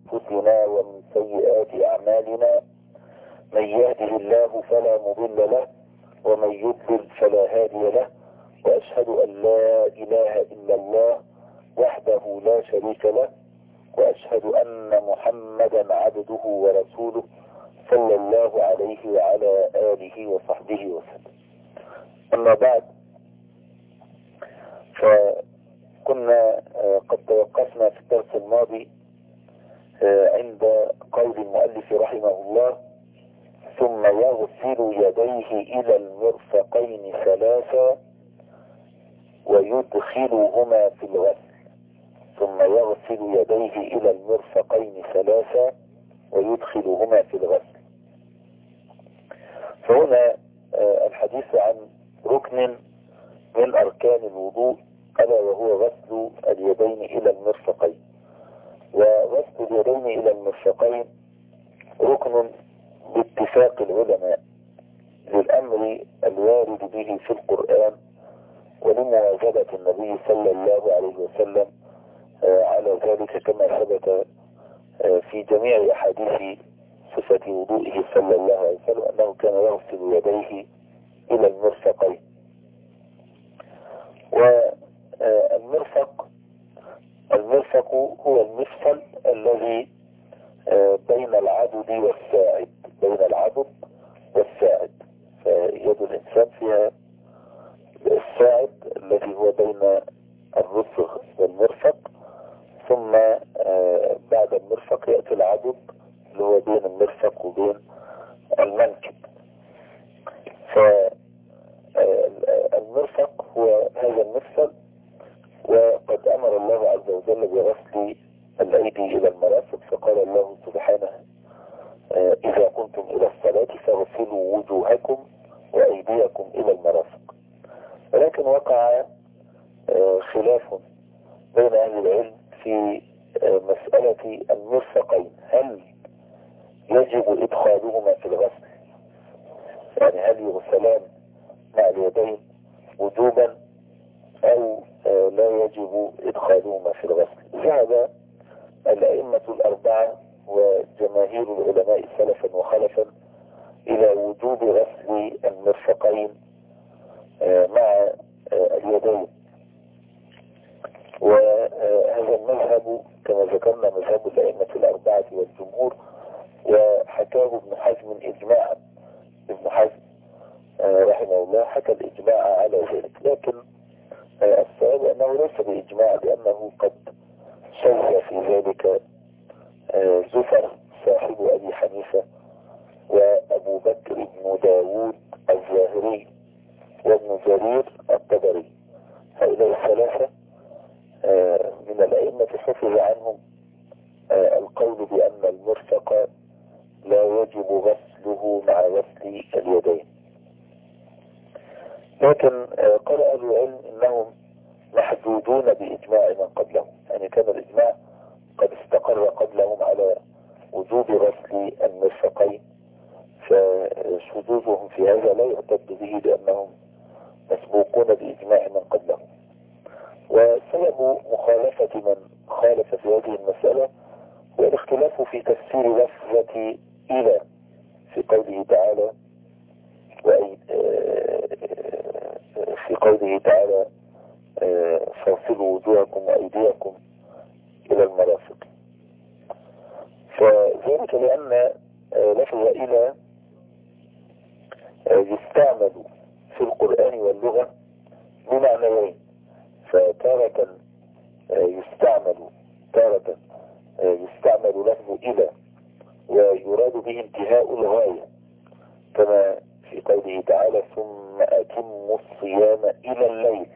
أنفسنا ومن سيئات أعمالنا، من يهده الله فلا مضل له ومن يضلل فلا هادي له، وأشهد أن لا إله إلا الله وحده لا شريك له، وأشهد أن محمدا عبده ورسوله صلى الله عليه وعلى آله وصحبه وسلم. أما بعد، فكنا قد توقفنا في الدرس الماضي عند قول المؤلف رحمه الله: ثم يغسل يديه إلى المرفقين ثلاثا ويدخلهما في الغسل. ثم يغسل يديه إلى المرفقين ثلاثا ويدخلهما في الغسل. فهنا الحديث عن ركن من أركان الوضوء، ألا وهو غسل اليدين إلى المرفقين. وغسل اليدين إلى المرفقين ركن باتفاق العلماء للأمر الوارد به في القرآن، ولمواجبة النبي صلى الله عليه وسلم على ذلك، كما ثبت في جميع أحاديث صفة وضوئه صلى الله عليه وسلم أنه كان يغسل يديه إلى المرفقين. والمرفق هو المفصل الذي بين العضد والساعد، فيد الإنسان فيها الساعد الذي هو بين الرسغ والمرفق، ثم بعد المرفق يأتي العضد اللي هو بين المرفق وبين المنكب. فالمرفق هو هذا المفصل، وقد أمر الله عز وجل بغسل الأيدي إلى المرافق، فقال الله سبحانه: إذا قمتم إلى الصلاة فاغسلوا وجوهكم وأيديكم إلى المرافق. ولكن وقع خلاف بين أهل العلم في مسألة المرفقين، هل يجب إدخالهما في الغسل؟ يعني هل يغسلان مع اليدين وجوبا أو لا يجب إدخالهما في الغسل؟ ذهب الأئمة الأربعة وجماهير العلماء سلفا وخلفا إلى وجوب غسل المرفقين مع اليدين. وهذا المذهب كما ذكرنا مذهب الأئمة الأربعة والجمهور، وحكاه ابن حزم إجماعا. ابن حزم رحمه الله حكى الإجماع على ذلك، لكن الصواب أنه ليس بإجماع، لأنه قد شذ في ذلك زفر صاحب أبي حنيفة وأبو بكر بن داود الظاهري وابن جرير الطبري. هؤلاء الثلاثة من الأئمة حفظ عنهم القول بأن المرفق لا يجب غسله مع غسل اليدين. لكن قال أهل العلم إنهم محدودون بإجماع من قبلهم، يعني كان الإجماع قد استقر قبلهم على وجوب غسل المرفقين، فشذوذهم في هذا لا يعتد به لأنهم مسبوقون بإجماع من قبلهم. وسبب مخالفة من خالف في هذه المسألة هو الاختلاف في تفسير لفظة إلى في قوله تعالى فاغسلوا وجوهكم وأيديكم إلى المرافق. فذلك لأن لفظ إلى يستعمل في القرآن واللغة بمعنيين، فتارة يستعمل لفظ إلى ويراد به انتهاء الغاية، كما في قوله تعالى: ثم أتموا الصيام إلى الليل.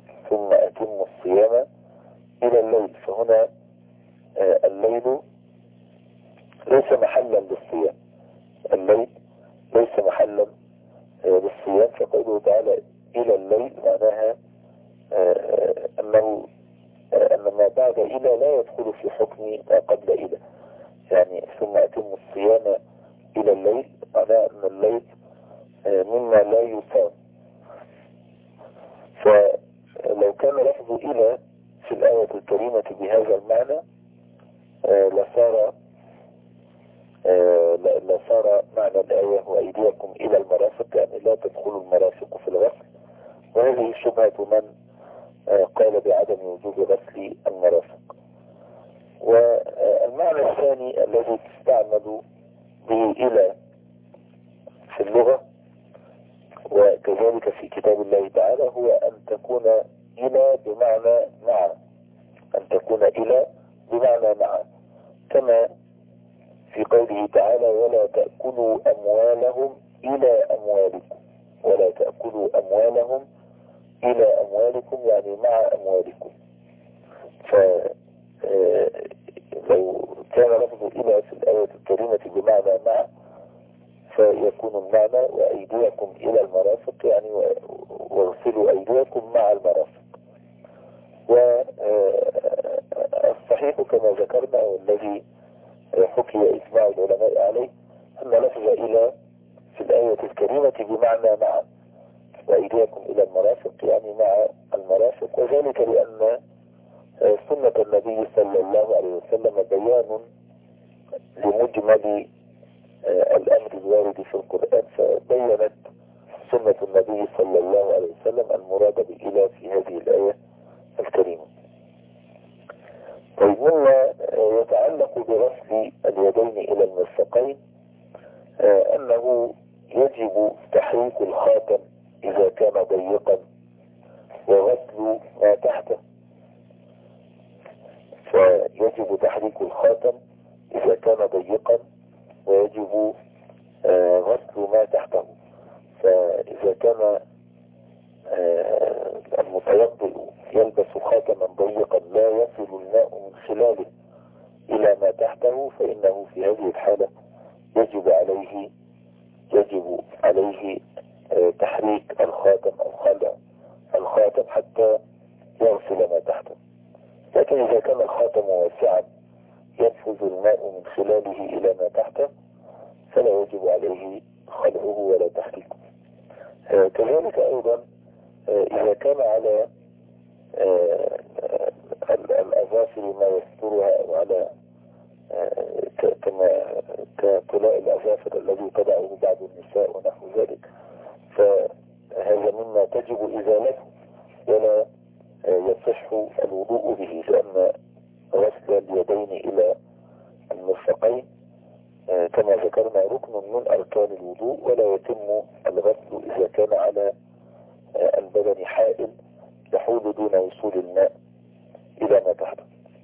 فهنا الليل ليس محلا للصيام، فقوله تعالى إلى الليل معناها أن ما بعد إلى لا يدخل في حكم ما قبل إلى. يعني ثم أتموا الصيام إلى الليل معناه أن الليل مما لا يصام. فلو كان لفظ إلى في الآية الكريمة بهذا المعنى لصار لصار معنى الآية وأيديكم إلى المرافق، يعني لا تدخلوا المرافق في الغسل. وهذه شبهة من قال بعدم وجوب غسل المرافق. والمعنى الثاني الذي تستعمل به إلى في اللغة وكذلك في كتاب الله تعالى هو أن تكون إلى بمعنى مع، أن تكون إلى بمعنى مع، كما في قوله تعالى ولا تأكلوا أموالهم إلى أموالكم، ولا تأكلوا أموالهم إلى أموالكم يعني مع أموالكم. فلو كان لفظ إلى في الآية الكريمة بمعنى مع فيكون المعنى وأيديكم إلى المرافق يعني واغسلوا أيديكم مع المرافق. والصحيح كما ذكرنا والذي حكي إجماع العلماء عليه أن لفظ إلى في الآية الكريمة بمعنى مع، وأيديكم إلى المرافق يعني مع المرافق، وذلك لأن سنة النبي صلى الله عليه وسلم بيان لمجمل الأمر الوارد في القرآن، فبينت سنة النبي صلى الله عليه وسلم المراد بإله في هذه الآية الكريمة. طيب مما يتعلق بغسل اليدين إلى المرفقين أنه يجب تحريك الخاتم إذا كان ضيقا وغسل ما تحته، فيجب تحريك الخاتم إذا كان ضيقا ويجب غسل ما تحته. فإذا كان المتوضئ يلبس خاتما ضيقا لا يصل الماء من خلاله إلى ما تحته فإنه في هذه الحالة يجب عليه تحريك الخاتم أو خلع الخاتم حتى يغسل ما تحته. لكن إذا كان الخاتم واسعا ينفذ الماء من خلاله إلى ما تحته فلا يجب عليه خلعه ولا تحريكه. كذلك أيضا إذا كان على الأظافر ما يسترها أو على كطلاء الأظافر الذي تضعه بعض النساء ونحو ذلك، فهذا مما تجب إزالته ولا يصح الوضوء به، لأن غسل اليدين إلى المرفقين كما ذكرنا ركن من أركان الوضوء، ولا يتم الغسل إذا كان على البدن حائل يحول دون وصول الماء إلى ما تحته.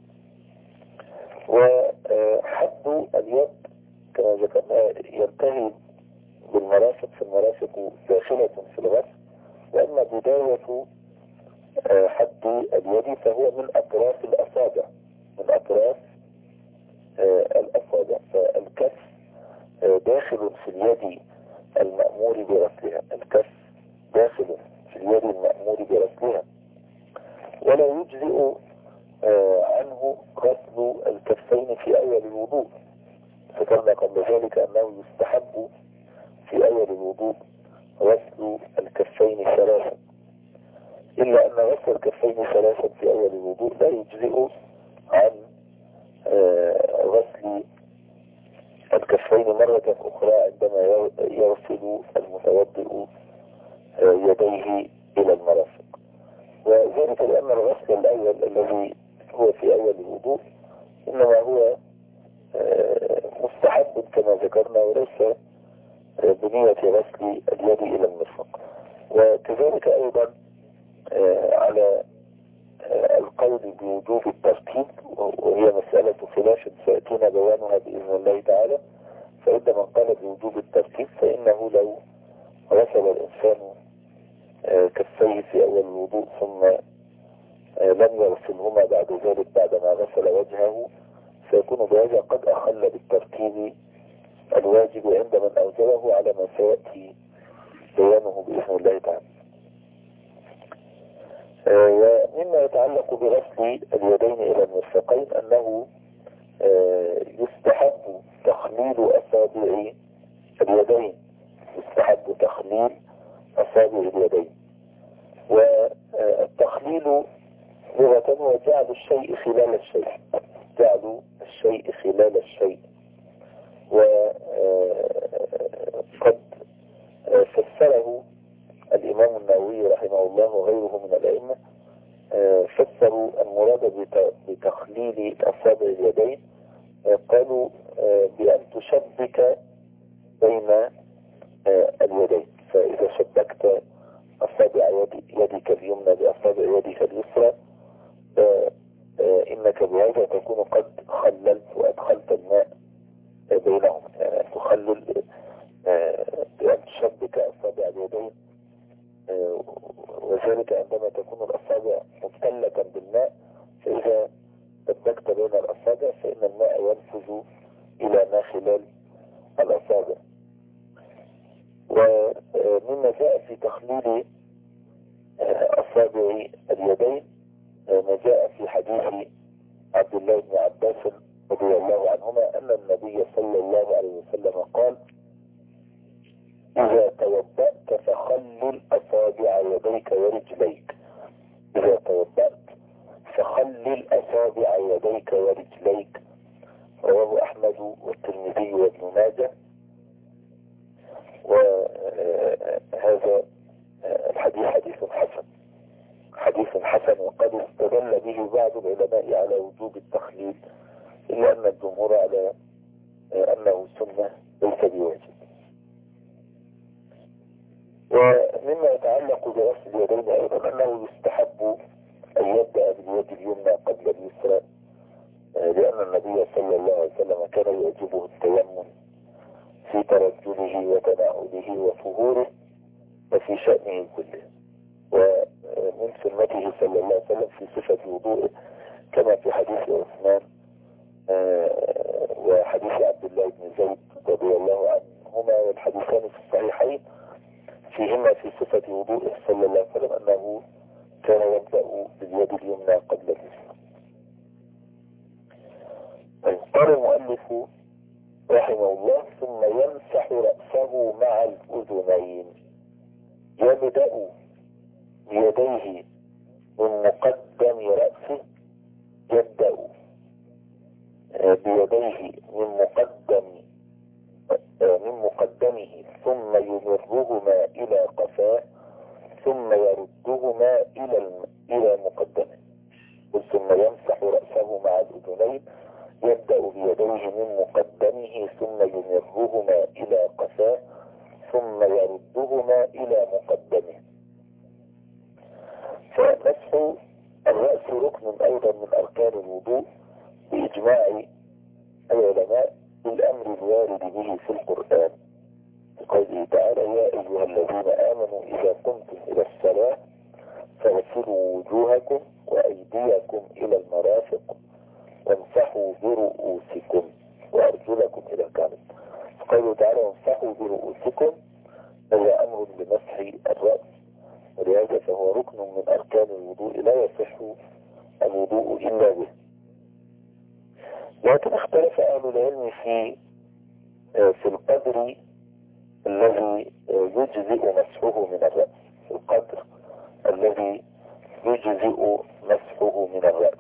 وحد اليد كما ذكرنا ينتهي بالمرافق، في المرافق داخلة في الغسل، وأما بداية حد اليد فهو من أطراف الأصابع، من أطراف الأصابع. فالكف داخل في اليد المأمور برسلها، الكف داخل في اليد المأمور برسلها، ولا يجزئ عنه غسل الكفين في أول الوضوء. ذكرنا قبل ذلك أنه يستحب في أول الوضوء غسل الكفين ثلاثا، إلا أن غسل الكفين ثلاثا في أول الوضوء لا يجزئ عن غسل الكفين مرة أخرى عندما يغسل المتوضئ يديه إلى المرافق. وذلك لأن الغسل الأول الذي هو في أول الوضوء إنما هو مستحب كما ذكرنا وليس بنية غسل اليد إلى المرفق. وكذلك أيضا على القول بوجوب الترتيب، وهي مسألة خلاف سيأتينا بيانها بإذن الله تعالى، فإن من قال بوجوب الترتيب فإنه لو غسل الإنسان كفيه في أول الوضوء ثم لم يغسلهما بعد ذلك بعدما غسل وجهه فيكون بهذا قد أخل بالترتيب الواجب عند من أوجبه على ما سيأتي بيانه بإذن الله تعالى. ومما يتعلق بغسل اليدين إلى المرفقين أنه يستحب تخليل أصابع اليدين، يستحب تخليل أصابع اليدين. والتخليل لغة هو جعل الشيء خلال الشيء، جعل الشيء بتخليل أصابع اليدين؟ قالوا بأن تشبك بين اليدين، فإذا شبكت أصابع يدك اليمنى بأصابع يدك اليسرى إنك بهذا تكون قد خللت وأدخلت الماء بينهم. يعني تخلل بأن تشبك أصابع اليدين، وذلك عندما تكون الأصابع مبتلة بالماء، فإذا شبكت بين الأصابع فإن الماء ينفذ إلى ما خلال الأصابع. ومما جاء في تخليل أصابع اليدين ما جاء في حديث عبد الله بن عباس رضي الله عنهما أن النبي صلى الله عليه وسلم قال: إذا توضأت فخلل أصابع يديك ورجليك. إذا توضأت فخلل أصابع يديك ورجليك. رواه أحمد والترمذي وابن ماجه. وهذا الحديث حديث حسن، وقد استدل به بعض العلماء على وجوب التخليل، إلا أن الجمهور على أنه سنة ليس بواجب. ومما يتعلق بغسل اليدين أيضا أنه يستحب أن يبدأ باليد اليمنى قبل اليسرى، لأن النبي صلى الله عليه وسلم كان يعجبه التيمم في ترجله وتناوله وطهوره وفي شأنه كله. ومن سنته صلى الله عليه وسلم في صفة وضوءه كما في حديث عثمان وحديث عبد الله بن زيد رضي الله عنهما، والحديثان في الصحيحين فيهما في صفة وضوءه صلى الله عليه وسلم أنه كان يبدأ باليد اليمنى قبل اليسرى. قال المؤلف رحمه الله: ثم يمسح رأسه مع الأذنين. يبدأ بيديه من مقدم رأسه، يبدأ بيديه من مقدمه ثم يمرهما إلى قفاه ثم يردهما إلى مقدمه. ثم يمسح رأسه مع الأذنين، يبدأ بيديه من مقدمه ثم يمرهما إلى قفاه ثم يردهما إلى مقدمه. فمسح الرأس ركن أيضا من أركان الوضوء بإجماع العلماء بالأمر الوارد به في القرآن، قوله تعالى: يا أيها الذين آمنوا إذا قمتم إلى الصلاة فاغسلوا وجوهكم وأيديكم إلى المرافق وامسحوا برؤوسكم وأرجلكم إلى الكعبين. قوله تعالى: وامسحوا برؤوسكم، هو أمر بمسح الرأس، ولهذا فهو ركن من أركان الوضوء لا يصح الوضوء إلا به. لكن اختلف أهل العلم في القدر الذي يجزئ مسحه من الرأس، في القدر الذي يجزئ مسحه من الرأس.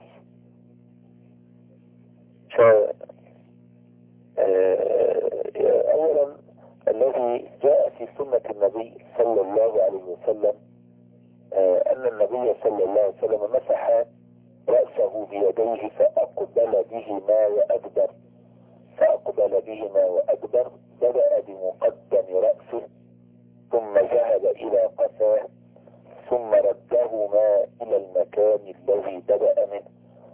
أولا الذي جاء في سنة النبي صلى الله عليه وسلم أن النبي صلى الله عليه وسلم مسح رأسه بيديه فأقبل بهما وأدبر، بدأ بمقدم رأسه ثم ذهب إلى قفاه ثم ردهما إلى المكان الذي بدأ منه،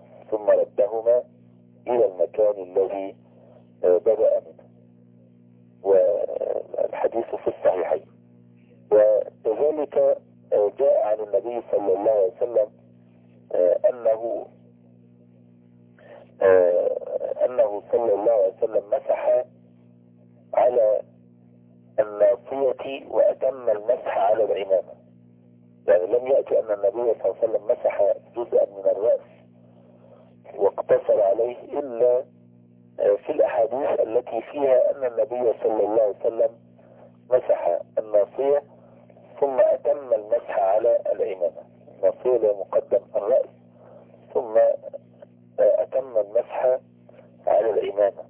والحديث في الصحيحين. وكذلك جاء عن النبي صلى الله عليه وسلم أنه صلى الله عليه وسلم مسح على الناصية وأتم المسح على العمامة. يعني لم يأتي أن النبي صلى الله عليه وسلم مسح جزءا من الرأس واقتصر عليه، إلا في الأحاديث التي فيها أن النبي صلى الله عليه وسلم مسح الناصية ثم أتم المسح على العمامة. الناصية لمقدم الرأس ثم أتم المسح على العمامة.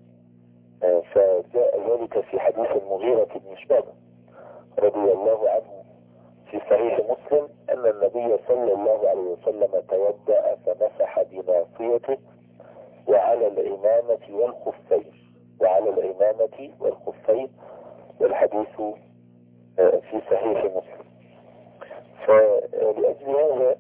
فجاء ذلك في حديث المغيرة بن شعبة رضي الله عنه في صحيح مسلم أن النبي صلى الله عليه وسلم توضأ فمسح بناصيته وعلى العمامة والخفين والحديث في صحيح مسلم. فلأجل هذا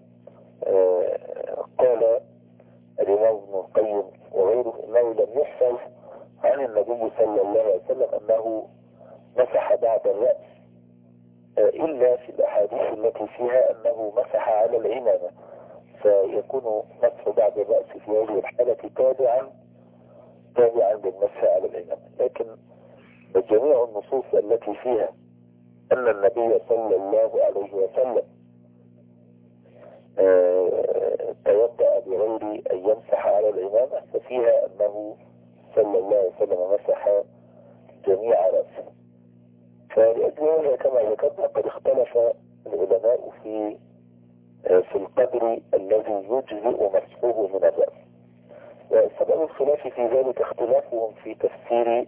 قال الإمام ابن القيم وغيره إنه لم يحفظ عن النبي صلى الله عليه وسلم أنه مسح بعد الرأس إلا في الأحاديث التي فيها أنه مسح على العمامة، فيكون مسح بعد الرأس في هذه الحالة تابعا للمسح على العمامة. لكن جميع النصوص التي فيها أن النبي صلى الله عليه وسلم توضأ بغير أن يمسح على العمامة ففيها أنه صلى الله عليه وسلم مسح جميع رأسه. فلأجل هذا كما ذكرنا قد اختلف العلماء في القدر الذي يجزئ مسحه من الرأس، وسبب الخلاف في ذلك اختلافهم في تفسير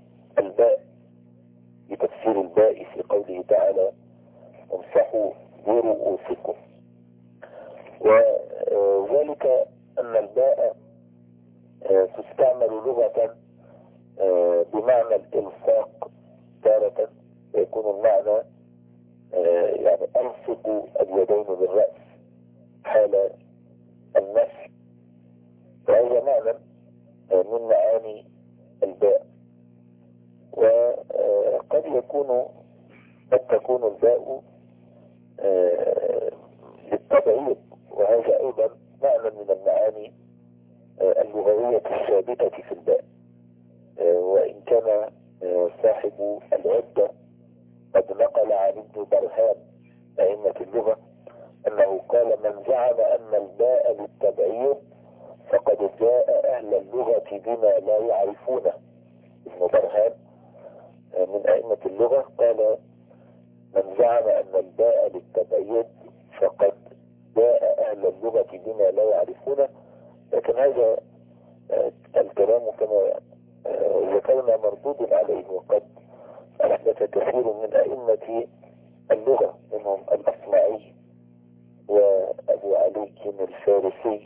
الباء في قوله تعالى امسحوا برؤوسكم، وذلك أن الباء تستعمل لغة بمعنى الإلصاق تارة، يكون المعنى يعني ألصق اليدين بالرأس حال المسح، وهذا معنى من معاني الباء. وقد تكون الباء للتبعيض، وهذا أيضا معنى من المعاني اللغوية الثابتة في الباء، وإن كان صاحب العدة قد نقل عن ابن برهان أئمة اللغة أنه قال من زعم أن الباء للتبعيض فقد جاء أهل اللغة بما لا يعرفونه. ابن برهان من أئمة اللغة قال من زعم أن الباء للتبعيض فقد جاء أهل اللغة بما لا يعرفونه، لكن هذا الكلام كما ذكرنا مردود عليه، وقد أحدث كثير من أئمة اللغة منهم الأصمعي وأبو علي الفارسي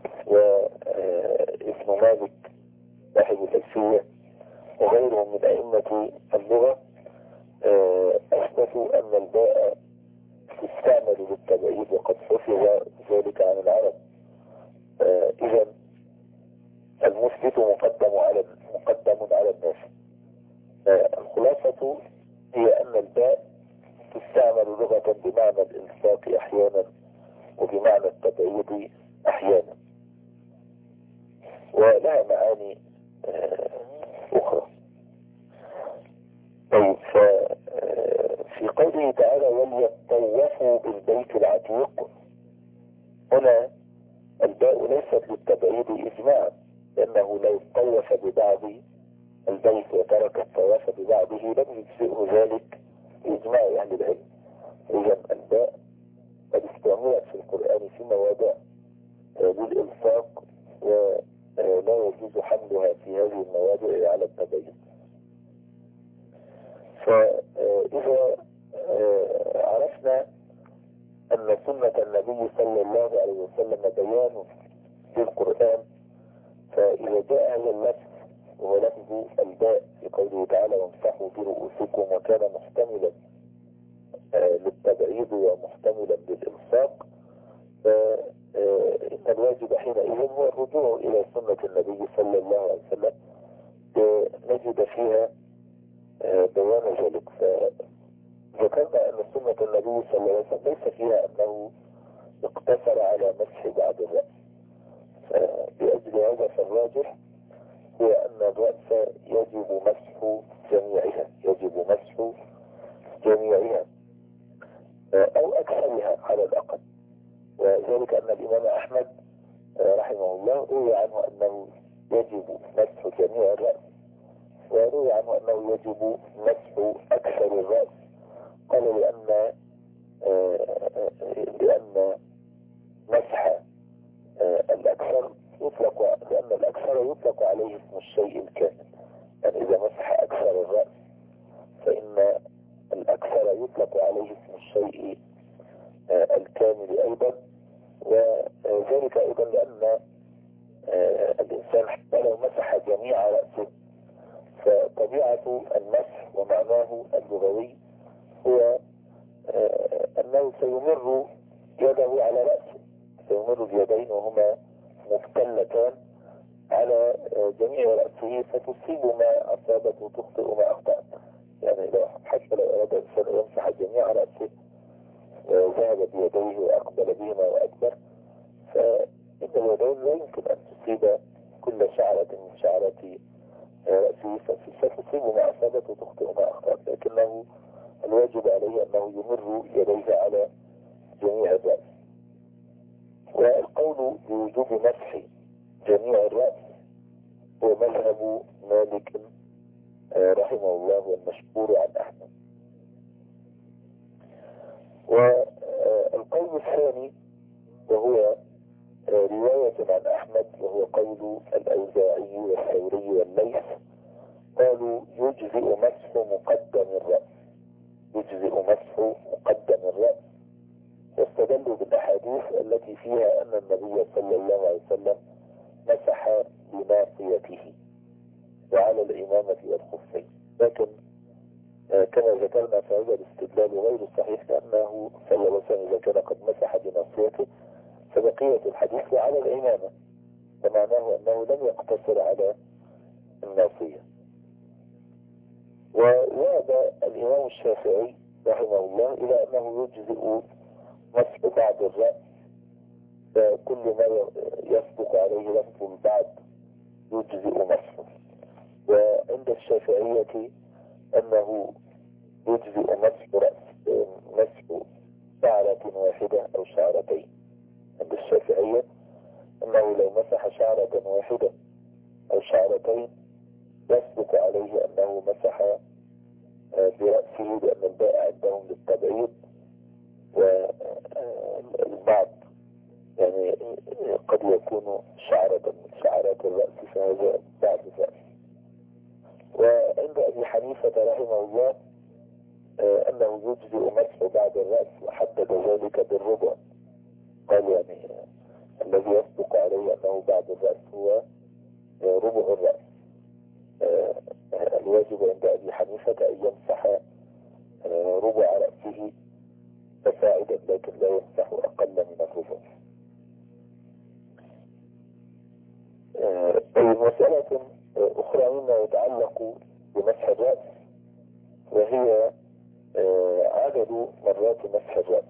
وابن مالك صاحب الألفية وغيرهم من أئمة اللغة أثبتوا أن الباء تستعمل للتبعيد، وقد حفظ ذلك عن العرب. إذا المثبت مقدم على الناس. الخلاصة هي أن الباء تستعمل لغة بمعنى الإلصاق أحيانا وبمعنى التبعيد أحيانا، ولها معاني أخرى. طيب، في قوله تعالى وليطوفوا بالبيت العتيق، هنا الباء ليست للتبعيد إجماعا، لأنه لو طوف ببعض البيت وترك الطواف ببعضه لم يجزئه ذلك بإجماع أهل العلم. إذا الباء قد استعملت في القرآن في مواضع للإلصاق، ولا يجوز حملها في هذه المواضع على التبعيد. فإذا عرفنا أن سنة النبي صلى الله عليه وسلم بيان للقرآن، فإذا جاء هذا اللفظ وهو لفظ الباء في قوله تعالى وامسحوا برؤوسكم وكان محتملا للتبعيد ومحتملا للإلصاق، فإن الواجب حينئذ هو الرجوع إلى سنة النبي صلى الله عليه وسلم نجد فيها بيان ذلك. فذكرنا أن سنة النبي صلى الله عليه وسلم ليس فيها أنه اقتصر على مسح بعد الرأس، فبأجل هذا فالراجح هو أن الرأس يجب مسح جميعها أو أكثرها على الأقل، وذلك أن الإمام أحمد رحمه الله روي عنه أنه يجب مسح جميع الرأس، وروي عنه أنه يجب مسح أكثر الرأس. قال لأن مسح الأكثر يطلق عليه اسم الشيء الكامل، يعني إذا مسح أكثر الرأس فإن الأكثر يطلق عليه اسم الشيء الكامل أيضا. وذلك أيضا لأن الإنسان حتى لو مسح جميع رأسه فطبيعة المسح ومعناه اللغوي هو أنه سيمر يده على رأسه، سيمر اليدين وهما مفتلتان على جميع رأسه فتصيب ما أصابت وتخطئ ما أخطأت. يعني حتى لو أراد الإنسان يمسح جميع رأسه وذهب بيديه وأقبل بهما وأكبر، فإن اليدين لا يمكن أن تصيب كل شعرة من شعرات رأسه، فتصيب ما أصابت وتخطئ ما أخطأت، لكنه الواجب عليه أنه يمر يديه على جميع الرأس. والقول بوجوب مسح جميع الرأس هو مذهب مالك رحمه الله والمشهور عن أحمد. والقول الثاني وهو رواية عن أحمد وهو قول الأوزاعي والثوري والليث، قالوا يجزئ مسح مقدم الرأس، يجزئ مسح مقدم الرأس، واستدلوا بالأحاديث التي فيها أن النبي صلى الله عليه وسلم مسح بناصيته وعلى الإمامة والخفين. لكن كما ذكرنا فهذا الاستدلال غير صحيح، لأنه صلى الله عليه وسلم إذا كان قد مسح بناصيته فبقية الحديث على الإمامة، فمعناه أنه لم يقتصر على الناصية. وذهب الإمام الشافعي رحمه الله إلى أنه يجزئ مسح بعض الرأس، فكل ما يصدق عليه لفظ البعض يجزئ مسحه. وعند الشافعية أنه يجزئ مسح شعرة واحدة أو شعرتين. عند الشافعية أنه لو مسح شعرة واحدة أو شعرتين يصدق عليه أنه مسح برأسه، لأن الباء عندهم للتبعيض، والبعض يعني قد يكون شعرة من شعرات الرأس فهذا بعض الرأس. وعند أبي حنيفة رحمه الله أنه يجزئ مسح بعض الرأس، وحدد ذلك بالربع، قال يعني الذي يصدق عليه أنه بعض الرأس هو ربع الرأس. الواجب عند أبي حنيفة أن يمسح ربع رأسه فصاعدا، لكن لا يمسح أقل من الربع. مسألة أخرى مما يتعلق بمسح الرأس وهي عدد مرات مسح الرأس.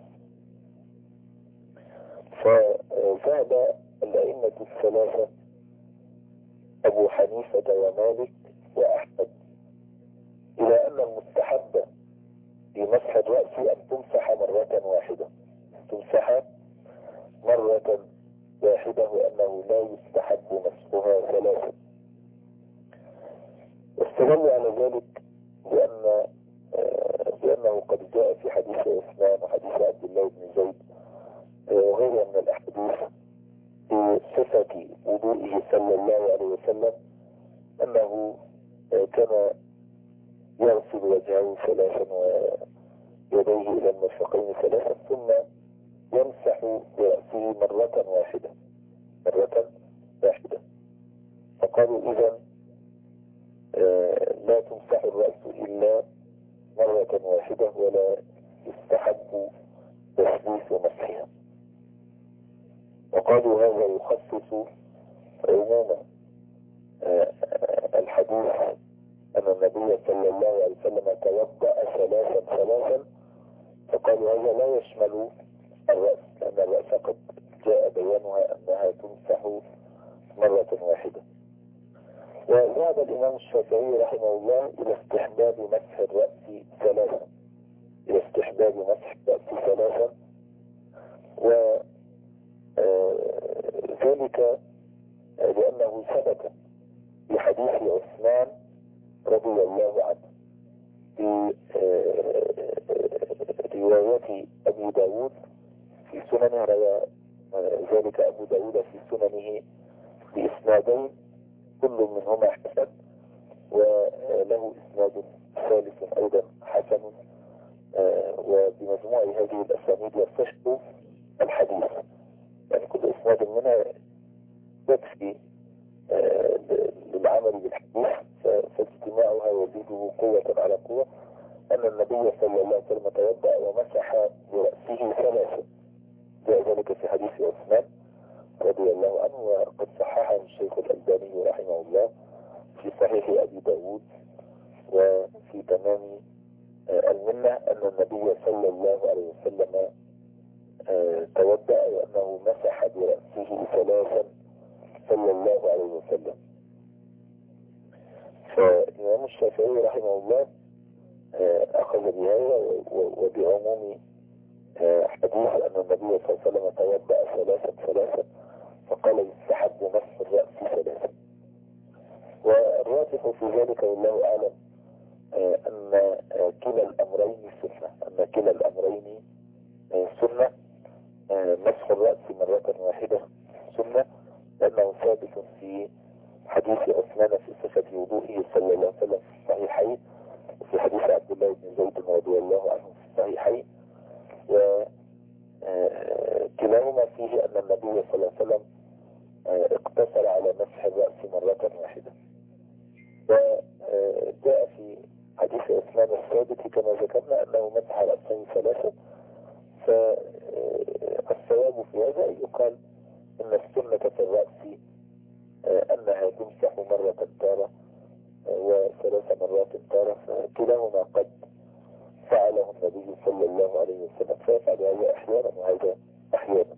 فذهب الأئمة الثلاثة أبو حنيفة ومالك وأحمد إلى أن المستحب بمسح الرأس أن تمسح مرة واحدة، تمسح مرة واحدة، وأنه لا يستحب مسحها ثلاثة. واستدلوا على ذلك بأنه قد جاء في حديث عثمان وحديث عبد الله بن زيد وغيرها من الأحاديث بصفة وضوئه صلى الله عليه وسلم أنه كان يغسل وجهه ثلاثا ويديه إلى المرفقين ثلاثا ثم يمسح برأسه مرة واحدة. فقالوا إذن لا تمسح الرأس إلا مرة واحدة ولا يستحب تثليث مسحها. وقالوا هذا يخصص عموما الحديث أن النبي صلى الله عليه وسلم توضأ ثلاثا، فقالوا هذا لا يشمل الرأس، لأن الرأس قد جاء بيانها أنها تمسح مرة واحدة. وذهب الإمام الشافعي رحمه الله إلى استحباب مسح الرأس ثلاثا، وذلك لأنه ثبت في حديث عثمان رضي الله عنه في رواية أبي داود في سننه، روى ذلك أبو داود في سننه بإسنادين كل منهما حسن، وله إسناد ثالث أيضا حسن وبمجموع هذه الأسانيد يرتشف الحديث، يعني كل إسناد منها يكفي للعمل بالحديث، فاجتماعها يزيده قوة على قوة. أن النبي صلى الله عليه وسلم توضأ ومسح برأسه ثلاثة، جاء ذلك في حديث عثمان رضي الله عنه، وقد صححه الشيخ الألباني رحمه الله في صحيح أبي داود وفي تمام المنة، أن النبي صلى الله عليه وسلم توضأ وأنه مسح برأسه ثلاثا صلى الله عليه وسلم. فالإمام الشافعي رحمه الله أخذ بهذا وبعموم حديث أن النبي صلى الله عليه وسلم توضأ ثلاثا فقال يستحب مسح الرأس ثلاثا. والراجح في ذلك والله أعلم أن كلا الأمرين سنة، مسح الرأس مرة واحدة سنة، لأنه ثابت في حديث عثمان في صفة وضوئه صلى الله عليه وسلم في الصحيحين، وفي حديث عبد الله بن زيد رضي الله عنه في الصحيحين، وكلاهما فيه أن النبي صلى الله عليه وسلم اقتصر على مسح الرأس مرة واحدة. وجاء في حديث عثمان الثابت كما ذكرنا أنه مسح رأسه ثلاثة، فالصواب في هذا يقال أن السنة في الرأس أنها تمسح مرة تارة وثلاث مرات تارة، فكلاهما قد فعله النبي صلى الله عليه وسلم، فيفعل هذا أحيانا وهذا أحيانا.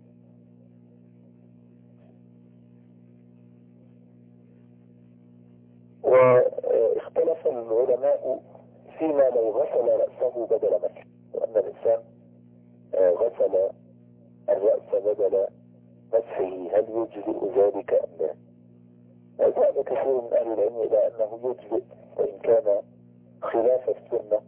واختلف العلماء فيما لو غسل رأسه بدل مسح، وأن الإنسان غسل الرأس بدل مسحه هل يجزئ ذلك أم لا؟ ذهب كثير من أهل العلم إلى أنه يجزئ وإن كان خلاف السنة،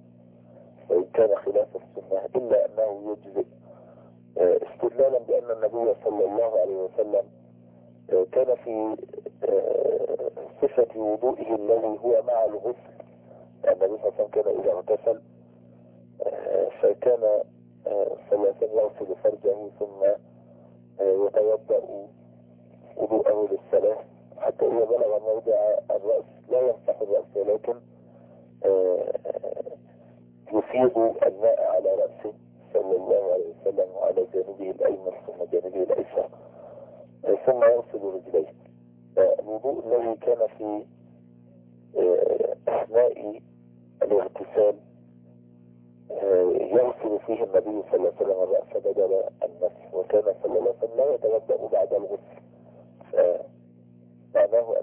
إلا أنه يجزئ استدلالا بأن النبي صلى الله عليه وسلم كان في صفة وضوئه الذي هو مع الغسل. النبي صلى الله عليه وسلم كان إذا اغتسل فكان صلى الله عليه وسلم يغسل فرجه ثم يتوضأ وضوءه للصلاة، حتى إذا بلغ موضع الرأس لا يمسح الرأس ولكن يفيض الماء على رأسه صلى الله عليه وسلم وعلى جانبه الأيمن ثم جانبه الأيسر، ثم يغسل رجليه. الوضوء الذي كان في أثناء الاغتسال يغسل فيه النبي صلى الله عليه وسلم الرأس بدل المسح، وكان صلى الله عليه وسلم لا يتوضأ بعد الغسل، فمعناه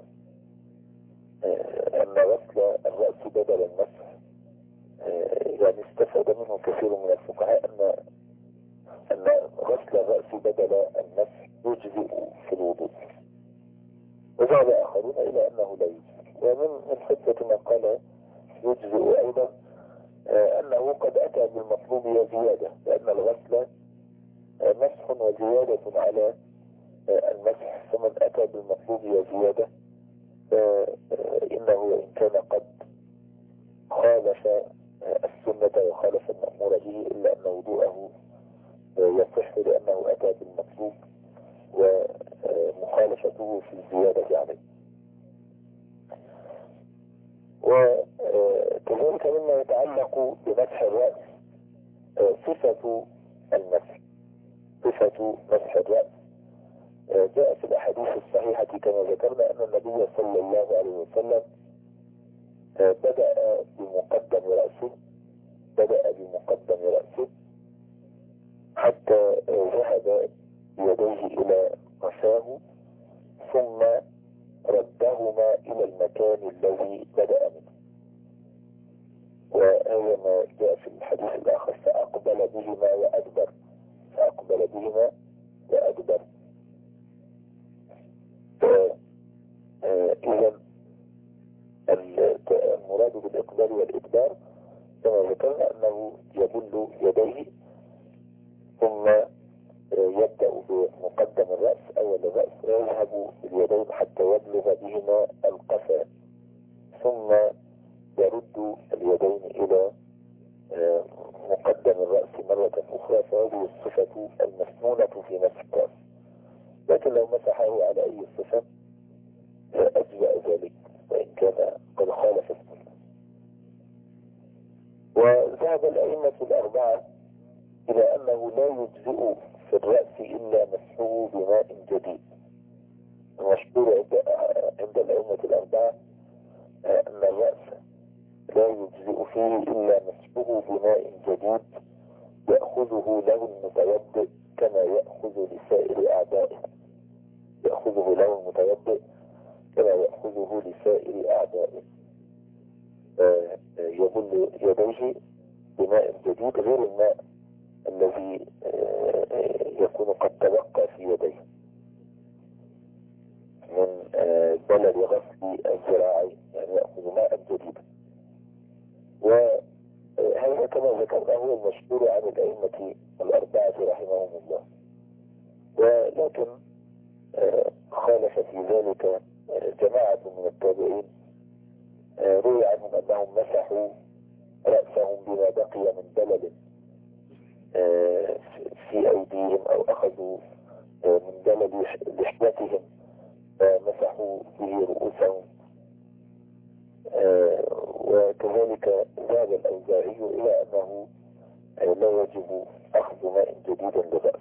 أن غسل الرأس بدل المسح يعني استفاد منه كثير من الفقهاء أن غسل الرأس بدل المسح يجزئ في الوضوء، وذهب آخرون إلى أنه لا يجزئ. ومن حجة ما قال يجزئ أيضا أنه قد أتى بالمطلوب زيادة، لأن الغسل مسح وزيادة على المسح، فمن أتى بالمطلوب زيادة إنه وإن كان قد خالف السنة وخالف المأمور به إلا أن وضوءه يصح لأنه أتى بالمطلوب ومخالفته في الزيادة عليه. وكذلك مما يتعلق بمسح الرأس صفة المسح، صفة مسح الرأس جاء في الأحاديث الصحيحة كما ذكرنا أن النبي صلى الله عليه وسلم بدأ بمقدم رأسه حتى ذهب يديه إلى قفاه ثم ردهما إلى المكان الذي بدأ منه، وهذا ما جاء في الحديث الآخر فأقبل بهما وأدبر. إذن المراد بالإقبال والإدبار كما ذكرنا أنه يبل يديه ثم يبدأ بمقدم الرأس أول الرأس ويذهب باليدين حتى يبلغ بهما القفا، ثم يرد اليدين إلى أنه لا يجزئ في الرأس إلا مسحه بماء جديد. المشهور عند الأئمة الأربعة أن الرأس لا يجزئ فيه إلا مسحه بماء جديد يأخذه له المتوضئ كما يأخذ لسائر أعدائه. يأخذه له المتوضئ كما يأخذه لسائر أعدائه. يبل يديه بماء جديد غير الماء الذي يكون قد تبقى في يديه من بلد غسل الذراعين، يعني يأخذ ماء جديدا. وهذا كما ذكرنا هو المشهور عن الأئمة الأربعة رحمهم الله. ولكن خالف في ذلك جماعة من التابعين، روي عنهم أنهم مسحوا رأسهم بما بقي من بلد في أيديهم أو أخذوا من بلد لحيتهم مسحوا به رؤوسهم. وكذلك ذهب الأوزاعي إلى أنه لا يجب أخذ ماء جديد للرأس.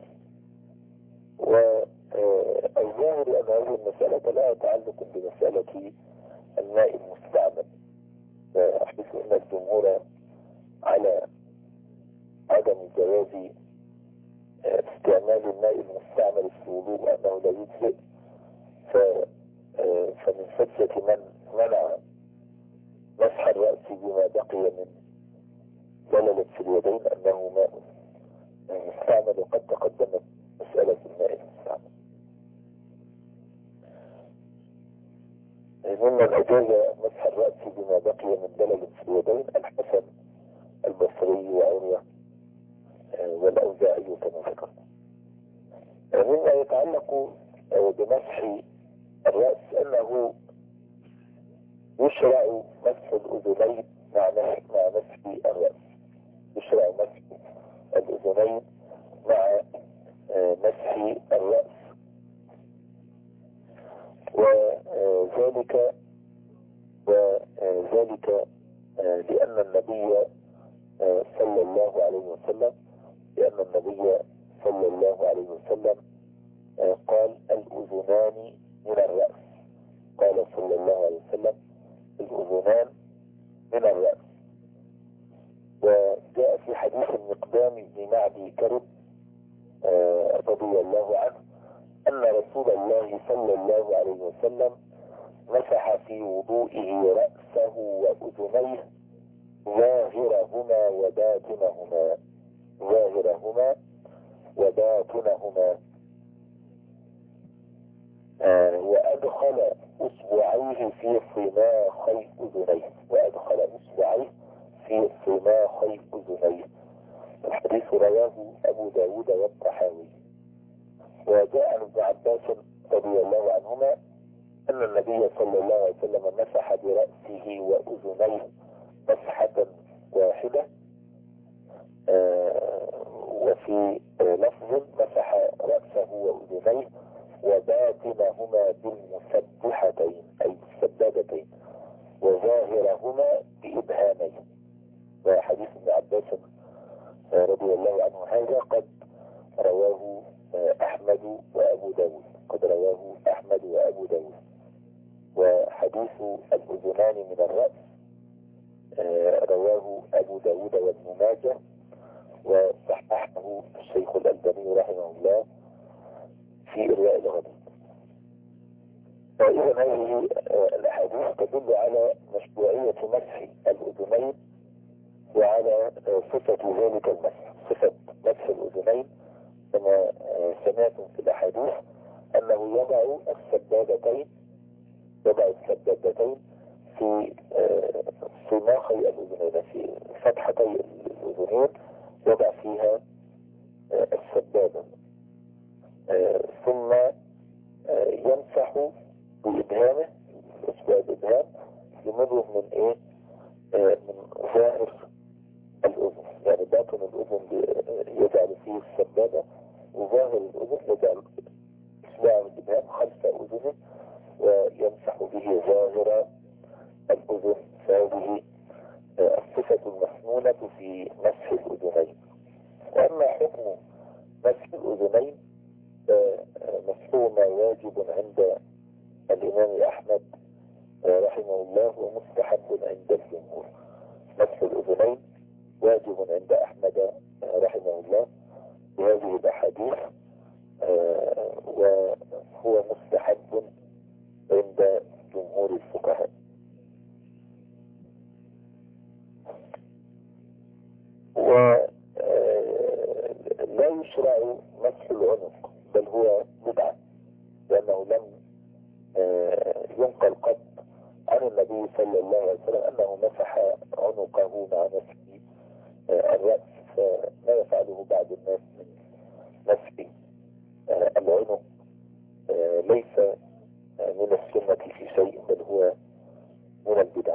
والظاهر أن هذه المسألة لا تعلق بمسألة الماء المستعمل، حيث أن الجمهور على عدم جواز استعمال الماء المستعمل في الوضوء وأنه لا يجزئ. فمن حجة من منع مسح الرأس بما بقي من بلل في اليدين أنه ماء مستعمل، وقد تقدمت مسألة الماء المستعمل. ممن أجاز مسح الرأس بما بقي من بلل في اليدين الحسن البصري وعروة والأوزاعي كما ذكرنا. مما يتعلق بمسح الرأس أنه يشرع مسح الأذنين مع مسح الرأس. يشرع مسح الأذنين مع مسح الرأس، وذلك لأن النبي صلى الله عليه وسلم قال الأذنان من الرأس. قال صلى الله عليه وسلم الأذنان من الرأس. وجاء في حديث المقدام بن معدي كرب رضي الله عنه أن رسول الله صلى الله عليه وسلم مسح في وضوئه رأسه وأذنيه ظاهرهما وباطنهما وأدخل أصبعيه في صماخي أذنيه. الحديث رواه أبو داود والطحاوي. وجاء عن ابن عباس رضي الله عنهما أن النبي صلى الله عليه وسلم مسح برأسه وأذنيه مسحة واحدة، وفي لفظ مسح رأسه وأذنيه وباطنهما بالمسبحتين أي السبابتين وظاهرهما بإبهامين. وحديث ابن عباس رضي الله عنه هذا قد رواه أحمد وأبو داود. وحديث الأذنان من الرأس رواه أبو داود وابن ماجه وصححه الشيخ الألباني رحمه الله في إرواء الغليل. فإذا هذه الأحاديث تدل على مشروعية مسح الأذنين وعلى صفة ذلك المسح. صفة مسح الأذنين كما سمعتم في الأحاديث أنه يضع السبابتين في صماخي الأذنين، في فتحتي الأذنين يضع فيها السبابة، ثم يمسح بإبهامه إصبع الإبهام يمره من ظاهر الأذن، يعني باطن الأذن يجعل فيه السبابة، وظاهر الأذن يجعل إصبع الإبهام خلف أذنه ويمسح به ظاهر الأذن. فهذه الصفة المسنونة في مسح الأذنين. وأما حكم الفقهاء. ولا يشرع مسح العنق، بل هو بدعة، لأنه لم ينقل قط عن النبي صلى الله عليه وسلم أنه مسح عنقه مع مسح الرأس، فما يفعله بعض الناس من مسح العنق ليس من السنة في شيء، بل هو من البدع.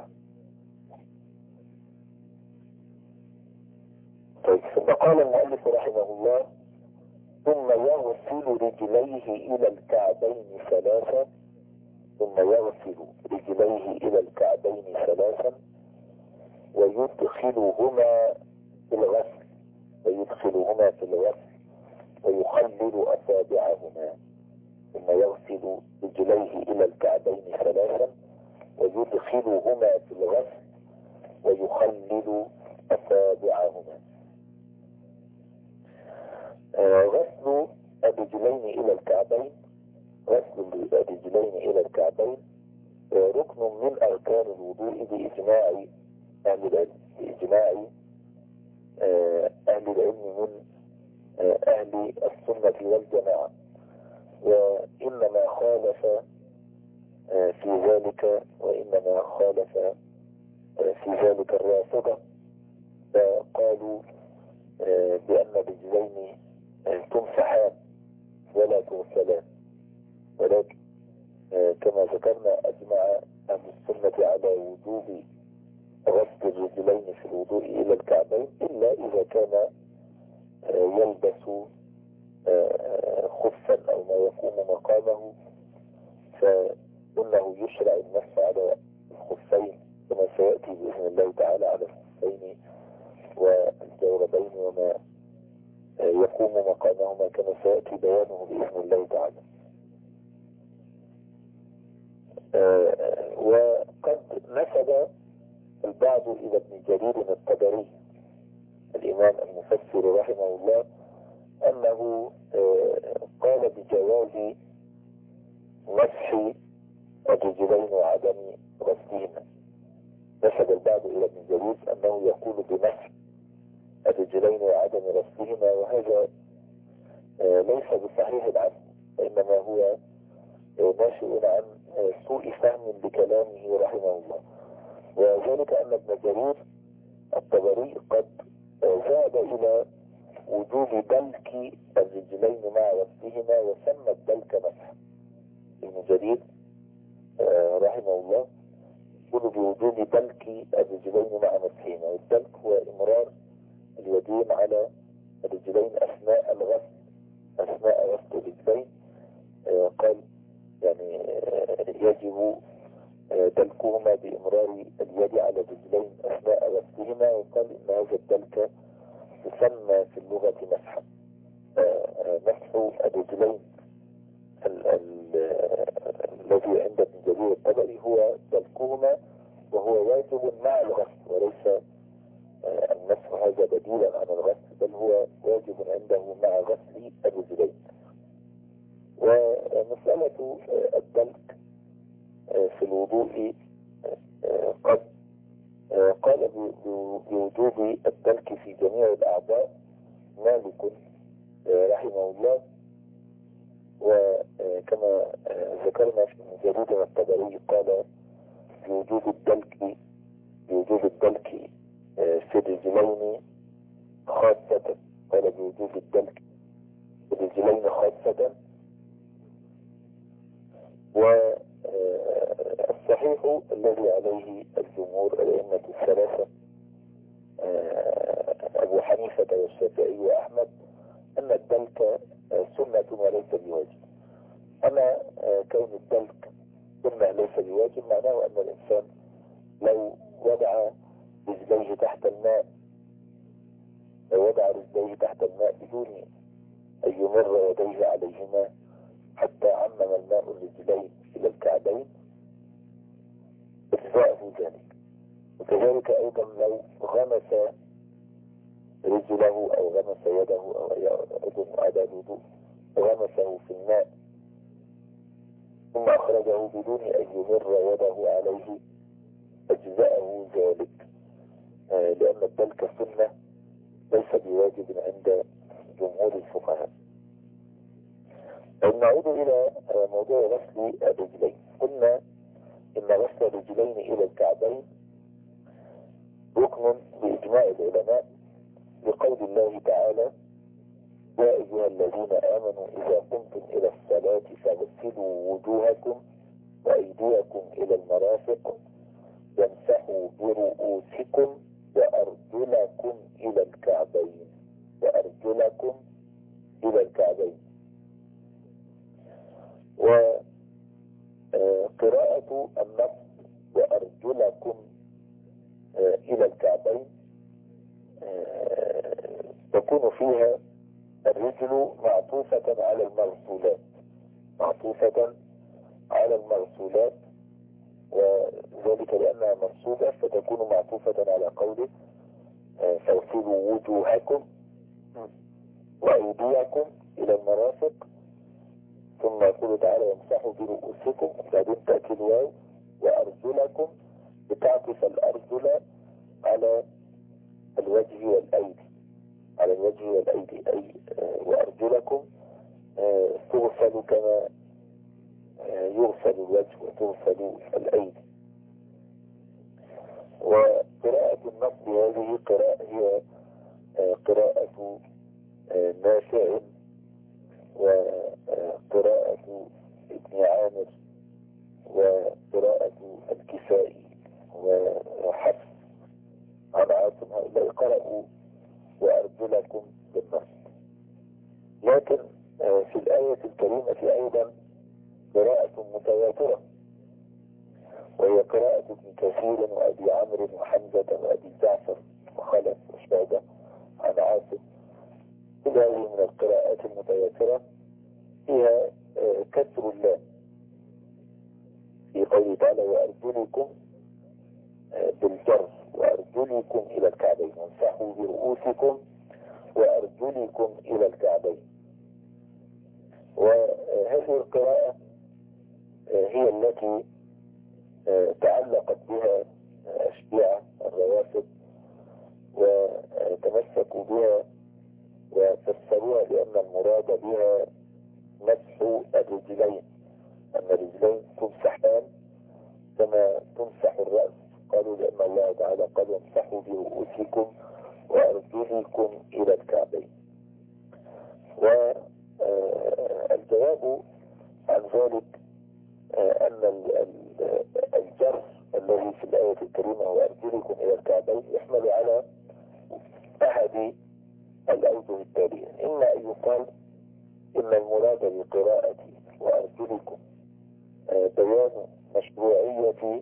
طيب، ثم قال المؤلف رحمه الله: ثم يغسل رجليه إلى الكعبين ثلاثا، ثم يغسل رجليه إلى الكعبين ثلاثا ويدخلهما في الغسل، ويخلل أصابعهما. ثم يغسل رجليه إلى الكعبين ثلاثا ويدخلهما في الغسل ويخلل أصابعهما. غسل الرجلين إلى الكعبين، ركن من أركان الوضوء بإجماع أهل العلم، من أهل السنة والجماعة. وإنما خالف في ذلك الرافضة، فقالوا بأن الرجلين تمسحان ولا تغسلان، ولكن كما ذكرنا أجمع أهل السنة على وجوب غسل الرجلين في الوضوء إلى الكعبين، إلا إذا كان يلبس خفا أو ما يقوم مقامه، فإنه يشرع المسح على الخفين كما سيأتي بإذن الله تعالى، على الخفين والجوربين وما يقوم مقامهما كما سيأتي بيانه بإذن الله تعالى. وقد نسب البعض إلى ابن جرير الطبري الإمام المفسر رحمه الله أنه قال بجواز مسح الرجلين وعدم غسلهما. نسب البعض إلى ابن جرير أنه يقول بمسح الرجلين وعدم غسلهما، وهذا ليس بصحيح العزم، وإنما هو ناشئ عن سوء فهم بكلامه رحمه الله. وذلك أن ابن جرير الطبري قد ذهب إلى وجوب دلك الرجلين مع غسلهما، وسمى الدلك مسح. ابن جرير رحمه الله يقول بوجوب دلك الرجلين مع مسحهما، والدلك هو إمرار اليدين على الرجلين أثناء غسل الرجلين. قال يعني يجب دلكهما بإمرار اليد على الرجلين أثناء غسلهما، وقال إن هذا الدلك يسمى في اللغة مسحا. مسح الرجلين الذي عند ابن جرير الطبري هو دلكهما، وهو واجب مع الغسل، وليس المسح هذا بديلا عن الغسل، بل هو واجب عنده مع غسل الرجلين. ومسألة الدلك في الوضوء قد قال بوجوب الدلك في جميع الأعضاء مالك رحمه الله، وكما ذكرنا في جريد الطبري قال بوجوب الدلك في الرجلين خاصة، قال بوجوب الدلك في الرجلين خاصة. والصحيح الذي عليه الجمهور الأئمة الثلاثة أبو حنيفة والشافعي وأحمد أن الدلك سنة وليس بواجب. أما كون الدلك سنة ليس بواجب معناه أن الإنسان لو وضع رجليه تحت الماء بدون أن يمر يديه عليهما حتى عمم الماء الرجلين إلى الكعبين اجزاءه ذلك. وكذلك أيضا لو غمس رجله أو غمس يده أو أي عضو على الوضوء غمسه في الماء ثم أخرجه بدون أن يمر يده عليه أجزأه ذلك، لأن الدلك سنة ليس بواجب عند جمهور الفقهاء. نعود إلى موضوع غسل الرجلين. قلنا إن غسل الرجلين إلى الكعبين ركن بإجماع العلماء، لقول الله تعالى: يا أيها الذين آمنوا إذا قمتم إلى الصلاة فاغسلوا وجوهكم وأيديكم إلى المرافق وامسحوا برؤوسكم وأرجلكم إلى الكعبين. وأرجلكم إلى الكعبين. وقراءة النص وأرجلكم إلى الكعبين تكون فيها الرجل معطوفة على المغسولات، معطوفة على المغسولات، وذلك لأنها منصوبة فتكون معطوفة على قوله: فاغسلوا وجوهكم وأيديكم إلى المرافق، ثم يقول تعالى: وامسحوا برؤوسكم، وبعدين تأتي الواو وأرجلكم بتعطف الأرجل على الوجه والأيدي، على الوجه والأيدي، أي وأرجلكم تغسل كما يغسل الوجه وتغسل الأيدي. وقراءة النصب هذه هي قراءة نافع وقراءة ابن عامر وقراءة الكسائي وحفص عن عاصم، هؤلاء قرأوا وأرجلكم بالنصب. لكن في الآية الكريمة أيضا قراءة متواترة، وهي قراءة ابن كثير وأبي عمرو وحمزة وأبي جعفر وخلف وشعبة عن عاصم. كل هذه من القراءات المتواترة فيها كسر اللام في قوله تعالى: وأرجلكم بالجر وأرجلكم إلى الكعبين، وامسحوا برؤوسكم وأرجلكم إلى الكعبين. وهذه القراءة هي التي تعلقت بها الشيعة الروافض وتمسكوا بها وفسروها بأن المراد بها مسح الرجلين، أن الرجلين تمسحان كما تمسح الرأس. قالوا لأن الله تعالى قال: وامسحوا برؤوسكم وأرجلكم إلى الكعبين. والجواب عن ذلك أن الجر الذي في الآية الكريمة وأرجلكم إلى الكعبين يحمل على أحد الأوجه التالية: إما أن يقال إن المراد بقراءة وأرجلكم بيان مشروعية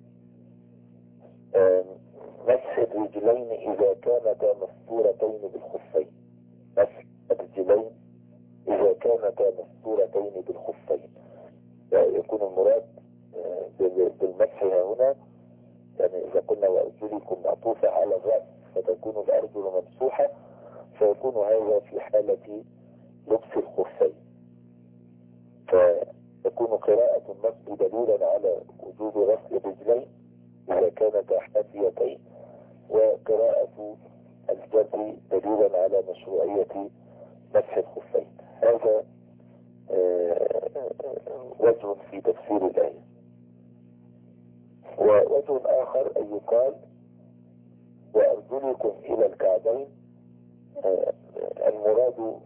مسح الرجلين إذا كانتا مستورتين بالخفين، مسح الرجلين إذا كانتا مستورتين بالخفين. يكون المراد بالمسح هنا، يعني إذا قلنا وأرجلكم معطوفة على الرأس فتكون الأرجل ممسوحة، فيكون هذا في حالة لبس الخفين، فتكون قراءة النصب دليلا على وجوب غسل الرجلين إذا كانتا حافيتين، وقراءة الجر دليلا على مشروعية مسح الخفين. هذا وجه في تفسير الآية. ووجه آخر أن يقال وأرجلكم إلى الكعبين، المراد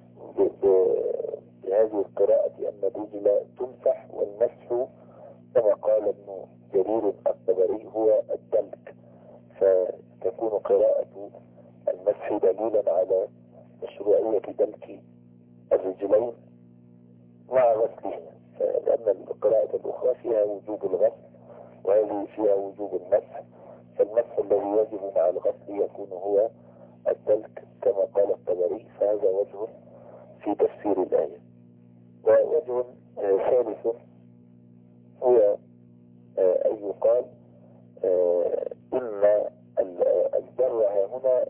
بهذه القراءة أن الرجل تمسح، والمسح كما قال ابن جرير الطبري هو الدلك، فتكون قراءة المسح دليلا على مشروعية دلك الرجلين مع غسلهما، لأن القراءة الأخرى فيها وجوب الغسل وهذه فيها وجوب المسح، فالمسح الذي يجب مع الغسل يكون هو الدلك كما قال الطبري. فهذا وجه في تفسير الآية. ووجه ثالث هو أن يقال إن الجر هنا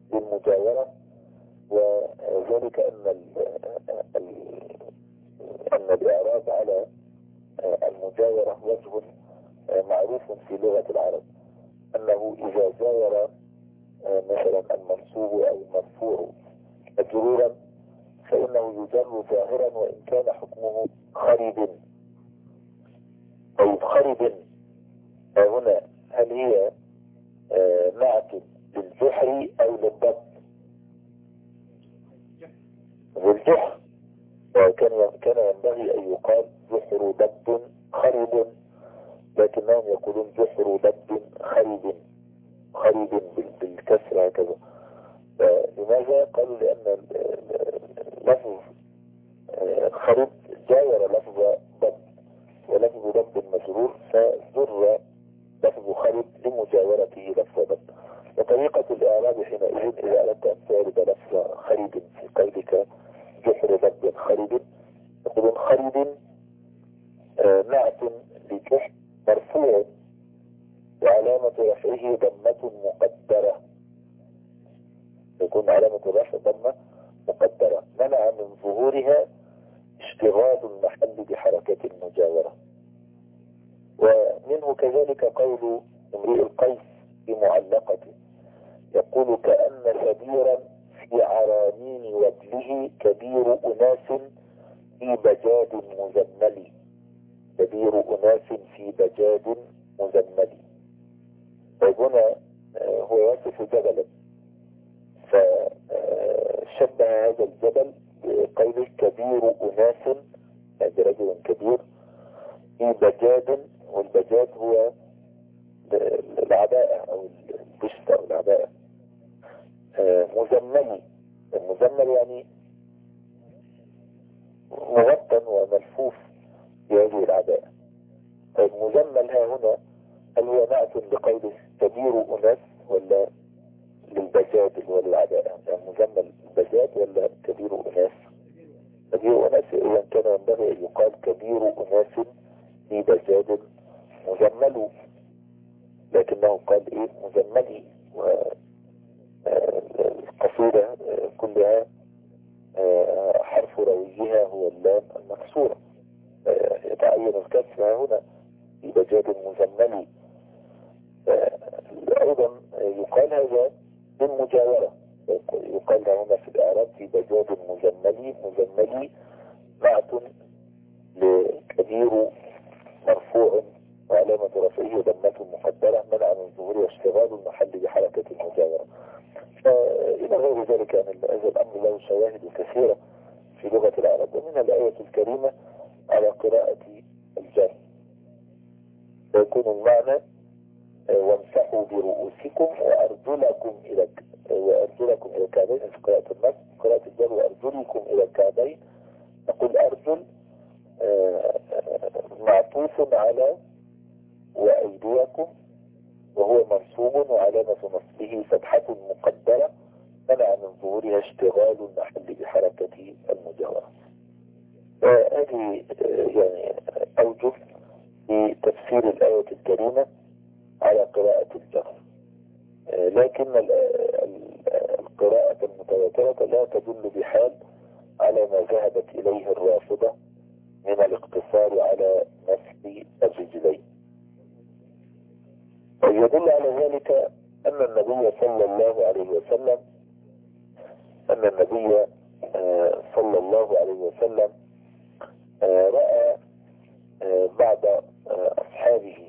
للمجاورة، وذلك أن أن الإعراب على المجاورة وجه معروف في لغة العرب، أنه إذا جاور مثلا المنصوب أو المرفوع مجرورا فإنه يجر ظاهرا وإن كان حكمه خرب. أو خرب هنا هل هي نعت للجحر أو للضب؟ للجحر، كان ينبغي أن يقال جحر ضب خرب، لكنهم يقولون جحر ضب خرب بالكسر هكذا. لماذا؟ قالوا لأن لفظ خرب جاور لفظ ضب، ولفظ ضب مجرور، فجر لفظ خرب لمجاورته لفظ ضب. وطريقة الإعراب حينئذ إذا أردت أن تعرب لفظ خرب في قولك جحر ضب خرب، يقولون خرب نعت لجحر مرفوع وعلامة رفعه ضمة مقدرة، يكون علامة الرفع ضمة مقدرة منع من ظهورها اشتغال المحل بحركة المجاورة. ومنه كذلك قول امرئ القيس بمعلقته، يقول كأن كبيرا في عرانين وابله كبير أناس في بجاد مزمل، كبير أناس في بجاد مزمل. وهنا هو يصف جبلا، فشبه هذا الجبل بقوله كبير أناس، يعني رجل كبير في بجاد، والبجاد هو العباءة أو البشت أو العباءة. مزمل، المزمل يعني مغطى وملفوف بهذه العباءة. المزمل ها هنا هل هو نعت لقوله كبير أناس ولا للبجاد اللي هو العباءة؟ يعني مزمل البجاد ولا كبير أناس؟ كبير أناس إذا كان ينبغي أن يقال كبير أناس في بجاد مزمل، لكنه قال إيه مزملي. والقصيدة كلها حرف رويها هو اللام المكسورة، يتعين الكسر هنا في بجاد مزملي. أيضا يقال هذا بالمجاورة، يقال هنا في الإعراب في بجاد مزملي نعت لكبير مرفوع وعلامة رفعه ضمة مقدرة منع من ظهور واشتغال المحل بحركة المجاورة. فإلى غير ذلك أن هذا الأمر له شواهد كثيرة في لغة العرب. ومن الآية الكريمة على قراءة الجر فيكون المعنى وامسحوا برؤوسكم وأرجلكم إلى الكعبين في قراءة النص. قراءة الجر وأرجلكم إلى الكعبين، نقول أرجل معطوف على وأيديكم، وهو منصوب وعلامة نصبه فتحة مقدرة منع من ظهورها اشتغال المحل بحركة المجاورة. وهذه يعني أوجه في تفسير الآية الكريمة على قراءة الجر. لكن القراءة المتواترة لا تدل بحال على ما ذهبت إليه الرافضة من الاقتصار على نسب الرجلين. ويدل على ذلك أن النبي صلى الله عليه وسلم رأى بعض أصحابه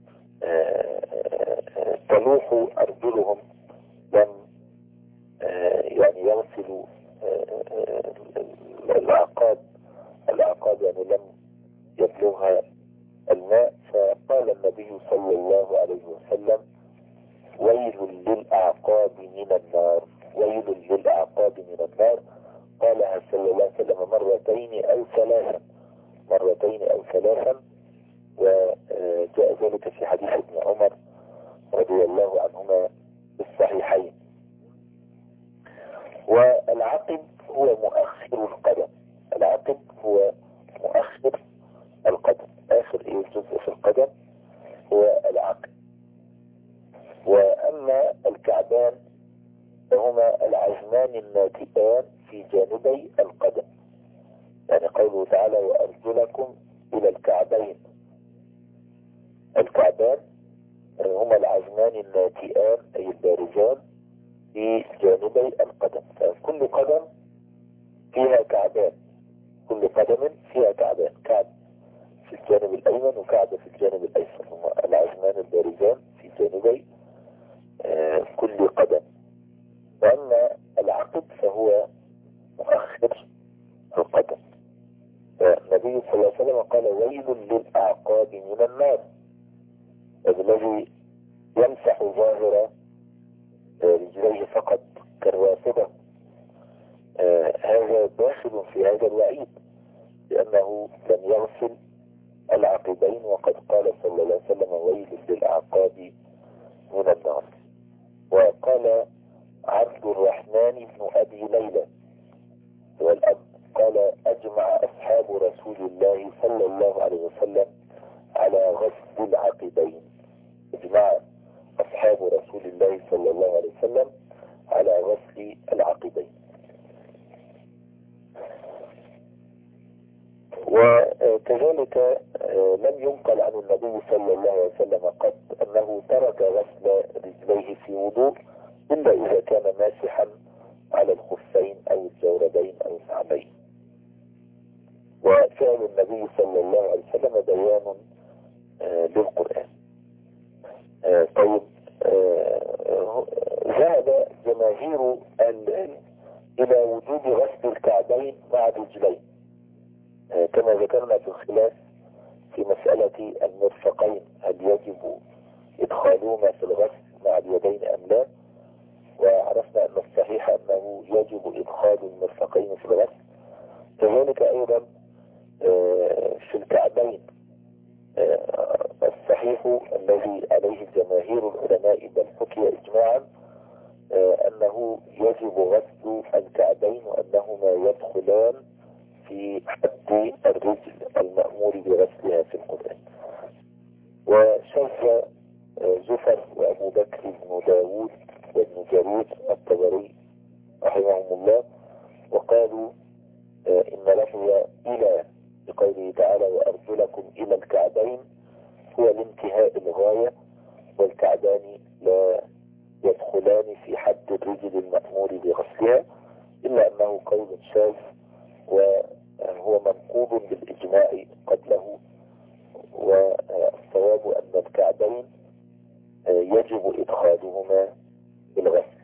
تلوح أرجلهم، لم يعني يغسلوا الأعقاب يعني لم يبلغها الماء، فقال النبي صلى الله عليه وسلم ويل للأعقاب من النار، ويل للأعقاب من النار. قالها صلى الله عليه وسلم مرتين أو ثلاثا، وجاء ذلك في حديث ابن عمر رضي الله عنهما بالصحيحين. والعقب هو مؤخر القدم، العقب هو مؤخر القدم، آخر جزء في القدم هو العقب. وأما الكعبان فهما العظمان الناتئان في جانبي القدم، يعني قوله تعالى وأرجلكم إلى الكعبين. الكعبان هما العظمان الناتئان أي البارزان في جانبي القدم، فكل قدم فيها كعبان، كل قدم فيها كعبان، كعب في الجانب الأيمن وكعب في الجانب الأيسر، هما العظمان البارزان في جانبي كل قدم. وأما العقب فهو مؤخر القدم. فالنبي صلى الله عليه وسلم قال ويل للأعقاب من النار، الذي يمسح ظاهر رجليه فقط كالرافضة، هذا داخل في هذا الوعيد لأنه لم يغسل العقبين، وقد قال صلى الله عليه وسلم ويل للأعقاب من النار. وقال عبد الرحمن بن أبي ليلى والأب قال أجمع أصحاب رسول الله صلى الله عليه وسلم على غسل العقبين. اجمع أصحاب رسول الله صلى الله عليه وسلم على غسل العقبين. وكذلك لم ينقل عن النبي صلى الله عليه وسلم قط أنه ترك غسل رجليه في وضوء إلا إذا كان ماسحا على الخفين أو الجوربين أو الكعبين. وفعل النبي صلى الله عليه وسلم بيان للقرآن. طيب، ذهب جماهير العلم إلى وجوب غسل الكعبين مع الرجلين، كما ذكرنا في الخلاف في مسألة المرفقين، هل يجب إدخالهما في الغسل مع اليدين أم لا؟ وعرفنا أن الصحيح أنه يجب إدخال المرفقين في الغسل. كذلك أيضا في الكعبين الصحيح الذي عليه جماهير العلماء بل حكي إجماعا أنه يجب غسل الكعبين وأنهما يدخلان في حد الرجل المأمور بغسلها في القرآن. وشذ زفر وأبو بكر بن داود وابن جرير الطبري رحمهم الله وقالوا إن لفظ إلى بقوله تعالى وأرجلكم إلى الكعبين هو الانتهاء الغاية، والكعبان لا يدخلان في حد الرجل المأمور بغسلها، إلا أنه قول شاذ وهو منقوض بالإجماع قبله. والصواب أن الكعبين يجب إدخالهما بالغسل.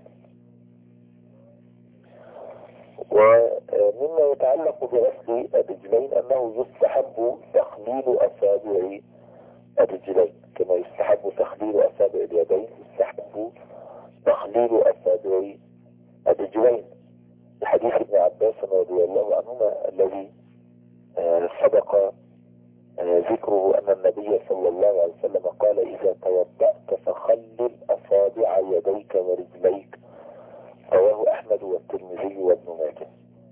ومما يتعلق بغسل الرجلين أنه يستحب تخليل أصابع الرجلين كما يستحب تخليل أصابع اليدين، يستحب تخليل أصابع الرجلين بحديث ابن عباس رضي الله عنهما الذي سبق ذكره أن النبي صلى الله عليه وسلم قال إذا توضأت فخلل أصابع يديك ورجليك، رواه أحمد والترمذي وابن ماجه.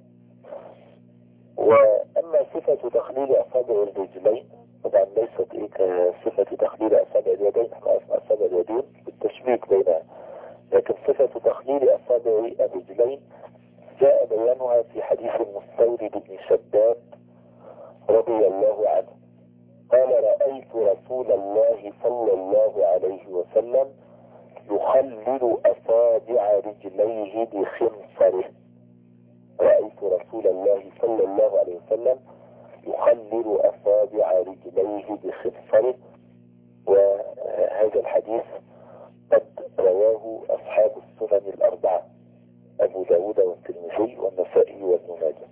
وأما صفة تخليل أصابع الرجلين طبعا ليست كصفة تخليل أصابع اليدين، احنا عرفنا أصابع اليدين بالتشبيك بينها، لكن صفة تخليل أصابع الرجلين جاء بيانها في حديث المستورد بن شداد رضي الله عنه قال رأيت رسول الله صلى الله عليه وسلم يخلل أصابع رجليه بخنصره. رأيت رسول الله صلى الله عليه وسلم يخلل أصابع رجليه بخنصره. وهذا الحديث قد رواه أصحاب السنن الأربعة أبو داود والترمذي والنسائي وابن ماجه.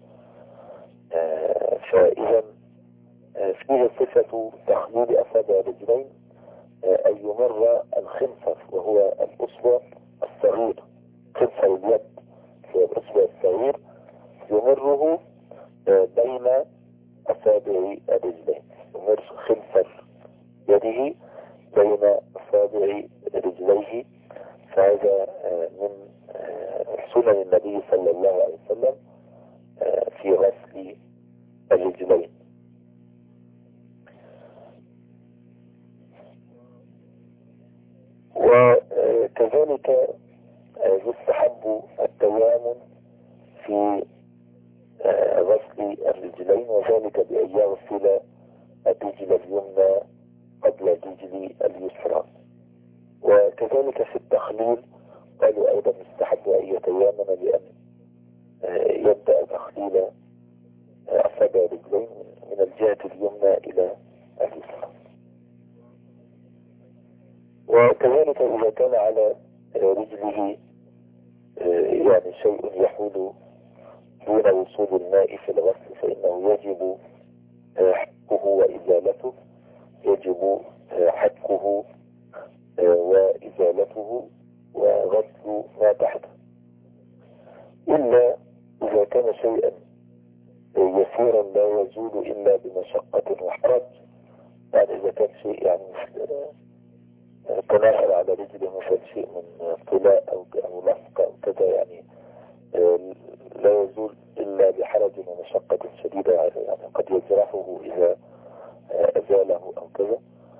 فإذا فيه صفة تخليل أصابع الرجلين أن يمر الخنصر وهو الأصبع الصغير، خنصر اليد هو الأصبع الصغير يمره بين أصابع الرجلين، يمر خنصر يده بين أصابع رجليه. فهذا من سنن النبي صلى الله عليه وسلم في غسل الرجلين. وكذلك يستحب التيامن في غسل الرجلين، وذلك بأن يغسل الرجل اليمنى قبل الرجل اليسرى. وكذلك في التخليل قالوا أيضا يستحب أن يتيامن بأن يبدأ تخليل أصابع الرجلين من الجهة اليمنى إلى اليسرى. وكذلك إذا كان على رجله يعني شيء يحول دون وصول الماء في الغسل فإنه يجب حكه وإزالته، يجب حكه وإزالته وغسل ما تحته، إلا إذا كان شيئا يسيرا لا يزول إلا بمشقة وحرج. يعني إذا كان شيء يعني تناهر على رجله مثل شيء من طلاء أو لصق أو كذا، يعني لا يزول إلا بحرج ومشقة شديدة، يعني قد يجرحه إذا أزاله أو كذا.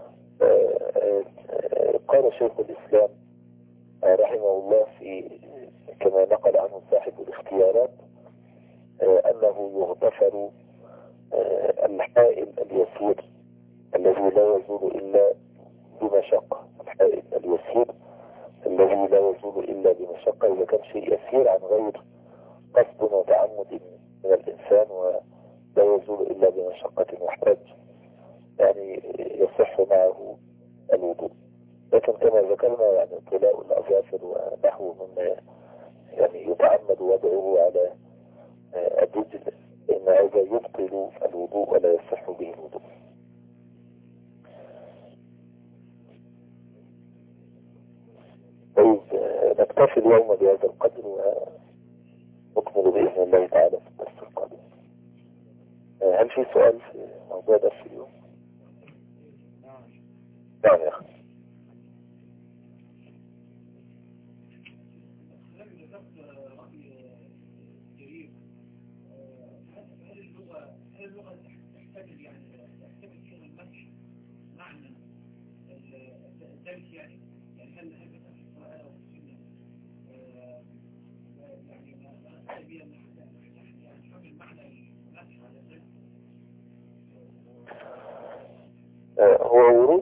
قال شيخ الإسلام رحمه الله كما نقل عنه صاحب الاختيارات أنه يغتفر الحائل اليسير الذي لا يزول إلا بمشقة، الحائل اليسير الذي لا يزول إلا بمشقة، إذا كان شيء يسير عن غير قصد وتعمد من الإنسان ولا يزول إلا بمشقة وحرج، يعني يصح معه الوضوء. لكن كما ذكرنا يعني طلاء الأظافر ونحو مما يعني يتعمد وضعه على الرجل إن هذا يبطل الوضوء ولا يصح به الوضوء. طيب نكتفي اليوم بهذا القدر ونكمل بإذن الله تعالى في الدرس القادم. هل في سؤال في موضوع درس اليوم؟ نعم يا أخي. هو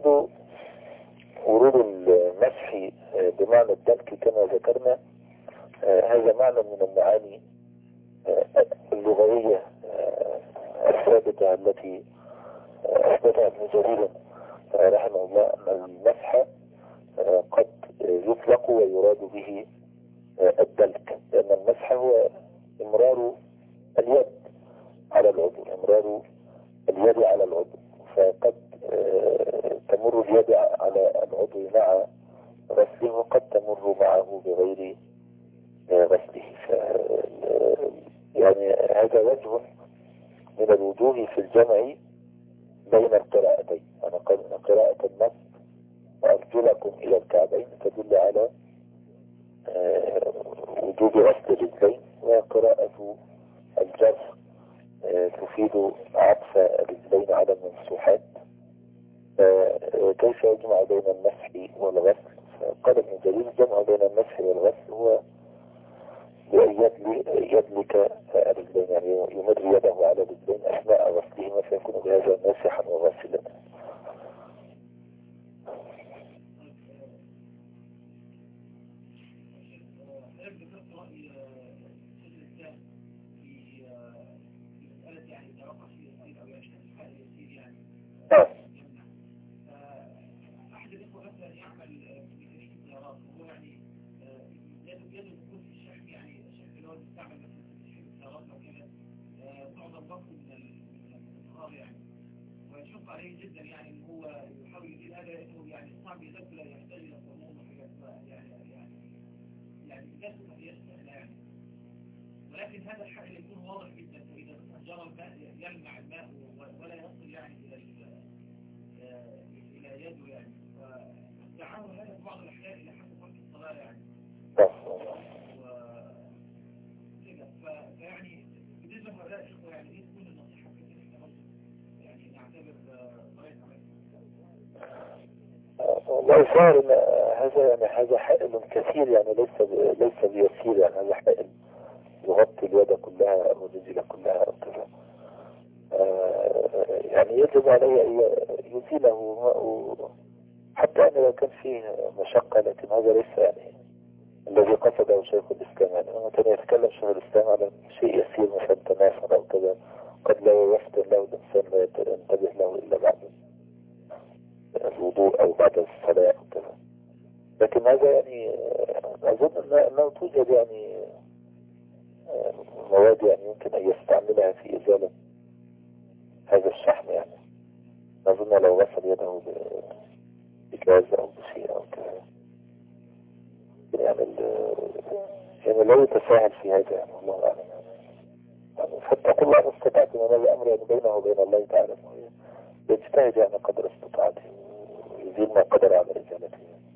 ورود المسح بمعنى الدلك كما ذكرنا هذا معنى من المعاني اللغوية الثابتة التي أثبتها ابن جرير رحمه الله أن المسح قد يطلق ويراد به الدلك، لأن المسح هو إمرار اليد على العضو، إمرار اليد على العضو، فقد تمر اليد على العضو مع غسله وقد تمر معه بغير غسله. يعني هذا وجه من الوجوه في الجمع بين القراءتين، يعني قراءة النص وأرجلكم إلى الكعبين تدل على وجوب غسل الرجلين، وقراءة الجر تفيد عطف الرجلين على الممسوحات. كيف يجمع بين المسح والغسل؟ فقال ابن جرير الجمع بين المسح والغسل هو بأن يدلك الرجلين، يعني يمر يده على الرجلين أثناء غسلهما فيكون بهذا ماسحا وغاسلا. عليه جدا يعني ان هو يحاول يدير هذا انه يعني صعب يدخل يحتاج الى صمود وحاجات يعني الناس ما هيش سهله يعني، ولكن هذا الحل يكون واضح جدا. فاذا مثلا جرى الماء يلمع الماء ولا يصل يعني الى يده يعني، فالتعامل هذا في بعض الاحيان الى حد فرق الصلاه يعني فيعني بالنسبه لهؤلاء الاخوه يعني ايه تكون النصيحه في احنا يعني نعتبر والله صار ان هذا يعني هذا حائل كثير، يعني ليس بيسير، يعني هذا حائل يغطي اليد كلها أو الرجل كلها أو كذا، يعني يجب علي أن يزيله، حتى أن لو كان فيه مشقة، لكن هذا ليس يعني الذي قصده شيخ الإسلام. يعني لما كان يتكلم شيخ الإسلام على شيء يسير مثلا تنافر أو كذا قد لا يفتر له الإنسان، لا ينتبه له إلا بعد الوضوء أو بعد الصلاة أو كذا. لكن هذا يعني أظن أنه توجد يعني مواد يعني يمكن أن يستعملها في إزالة هذا الشحم. يعني أظن لو غسل يده بجاز أو بشيء أو كذا يعني يعني لا يتساهل في هذا، يعني والله أعلم. يعني فاتقوا الله ما استطعتم، من الأمر يعني بينه وبين الله تعالى، يجتهد يعني قدر استطاعته ويزيل ما قدر على إزالته.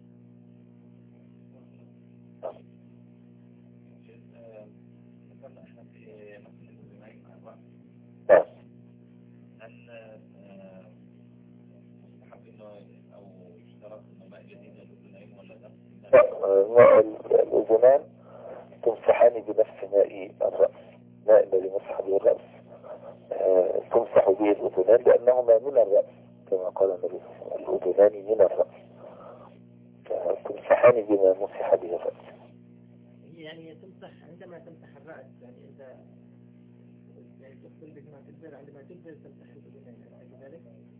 الأذنان تمسحان بنفس ماء الرأس، ماء الذي مسح به الرأس تمسح به الأذنان لأنهما من الرأس كما قال النبي صلى الله عليه وسلم، الأذنان من الرأس، تمسحان بما مسح به الرأس. يعني تمسح عندما تمسح الرأس، يعني أنت يعني تغسل بما تقدر، عندما تقدر تمسح الأذنين كذلك؟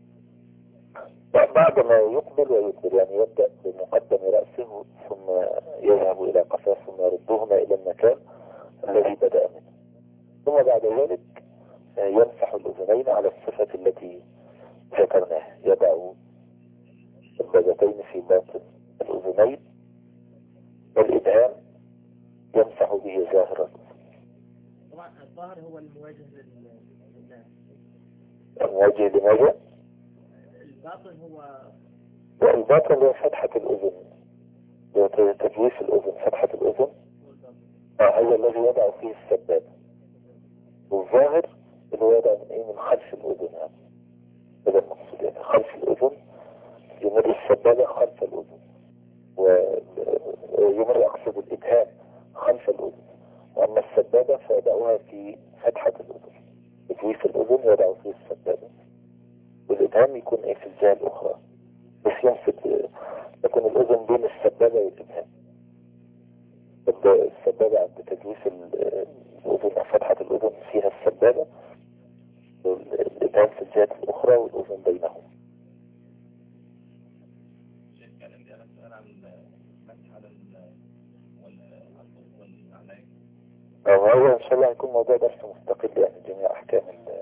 بعد ما يقبل ويقبل، يعني يبدأ بمقدم رأسه ثم يذهب إلى قفاه ثم يردهما إلى المكان الذي بدأ منه، ثم بعد ذلك يمسح الأذنين على الصفة التي ذكرناها، يضع البذتين في باطن الأذنين والإبهام يمسح به ظاهر الأذن. طبعا الظاهر هو المواجه للناس. المواجه لماذا؟ الباطن هو الباطن هو فتحة الأذن، تجويف الأذن، فتحة الأذن هذا الذي يضع فيه السبابة، والظاهر اللي هو يضع من خلف الأذن، يعني هذا المقصود، يعني خلف الأذن يمر السبابة خلف الأذن، ويمر أقصد الإبهام خلف الأذن، وأما السبابة فيضعوها في فتحة الأذن، تجويف الأذن يضع فيه السبابة، والإبهام يكون في الجهة الأخرى، بس يمسك يكون الأذن بين السبابة والإبهام. السبابة عند تجويف الأذن أو فتحة الأذن فيها السبابة، الإبهام في الجهة الأخرى والأذن بينهم. هو إن شاء الله يكون موضوع درس مستقل، يعني جميع أحكام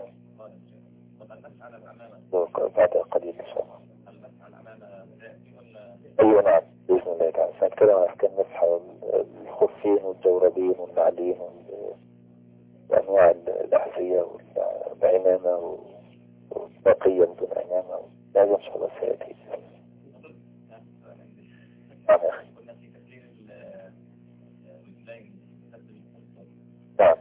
بعد قليل إن شاء الله. أيوة نعم بإذن الله تعالى سنتكلم عن أحكام مسح الخفين والجوربين والنعلين وأنواع الأحذية والعمامة والبقية بدون عمامة، هذا إن شاء الله سيأتي. نعم يا أخي. نعم.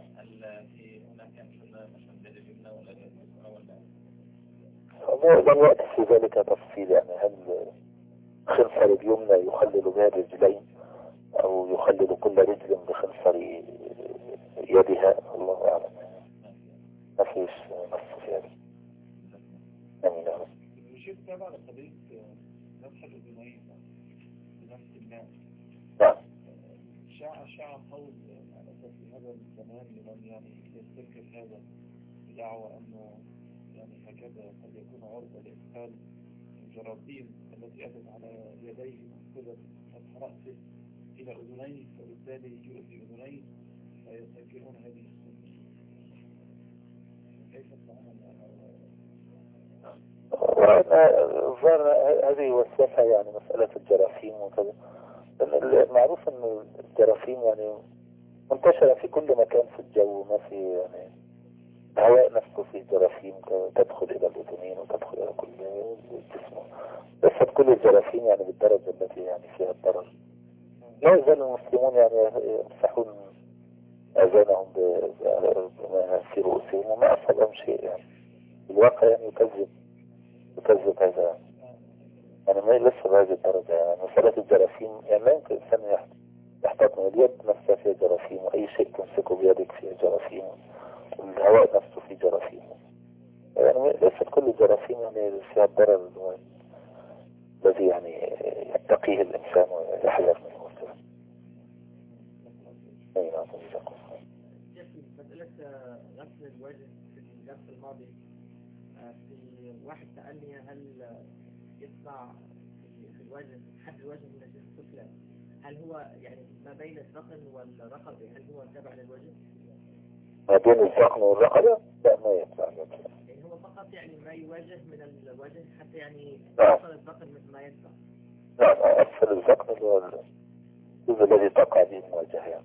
لم يأتي في ذلك تفصيل، يعني هل خنصر اليمنى يخلل بها الرجلين أو يخلل كل رجل بخنصر يدها، الله أعلم، ما فيش نص في هذا. أمين يا رب. وشيء تابع لقضية مسح الأذنين بنفس الماء. نعم. شاع قول على أساس في هذا الزمان لمن يعني يستنكر هذا بدعوى أنه يعني هكذا قد يكون عرضة لإدخال الجراثيم التي أتت على يديه مأخوذة مسح رأسه إلى أذنيه، فبالتالي يؤذي أذنيه فيستنكرون هذه السنة. كيف التعامل الظاهر هذه وسوسة، يعني مسألة الجراثيم وكذا. المعروف أن الجراثيم يعني منتشرة في كل مكان في الجو، ما في يعني الهواء نفسه فيه جراثيم تدخل إلى الأذنين وتدخل إلى كل الجسم، بس كل الجراثيم يعني بالدرجة التي يعني فيها الضرر. لا يزال المسلمون يعني يمسحون أذانهم بما في رؤوسهم وما أصابهم شيء، يعني الواقع يعني يكذب هذا، يعني ما لسه بهذه الدرجة. يعني مسألة الجراثيم يعني لا يمكن الإنسان يحدث تحتضن اليد نفسها فيها جراثيم، وأي شيء تمسكه بيدك فيه جراثيم، والهواء نفسه فيه جراثيم. يعني ليست كل الجراثيم يعني فيها الضرر الذي يعني يتقيه الإنسان ويحذر منه. أي نعم. مسألة غسل الوجه في الدرس الماضي، في واحد سألني هل يطلع في الوجه حد الوجه من الجهة السفلى، هل هو يعني ما بين الذقن والرقبة، هل هو تابع للوجه؟ ما بين الذقن والرقبة؟ لا، ما يطلع. يعني هو فقط يعني ما يواجه من الوجه حتى يعني نعم. أصل الذقن مثل ما يطلع. نعم، أسفل الذقن اللي هو الجزء الذي تقع به المواجهة يعني.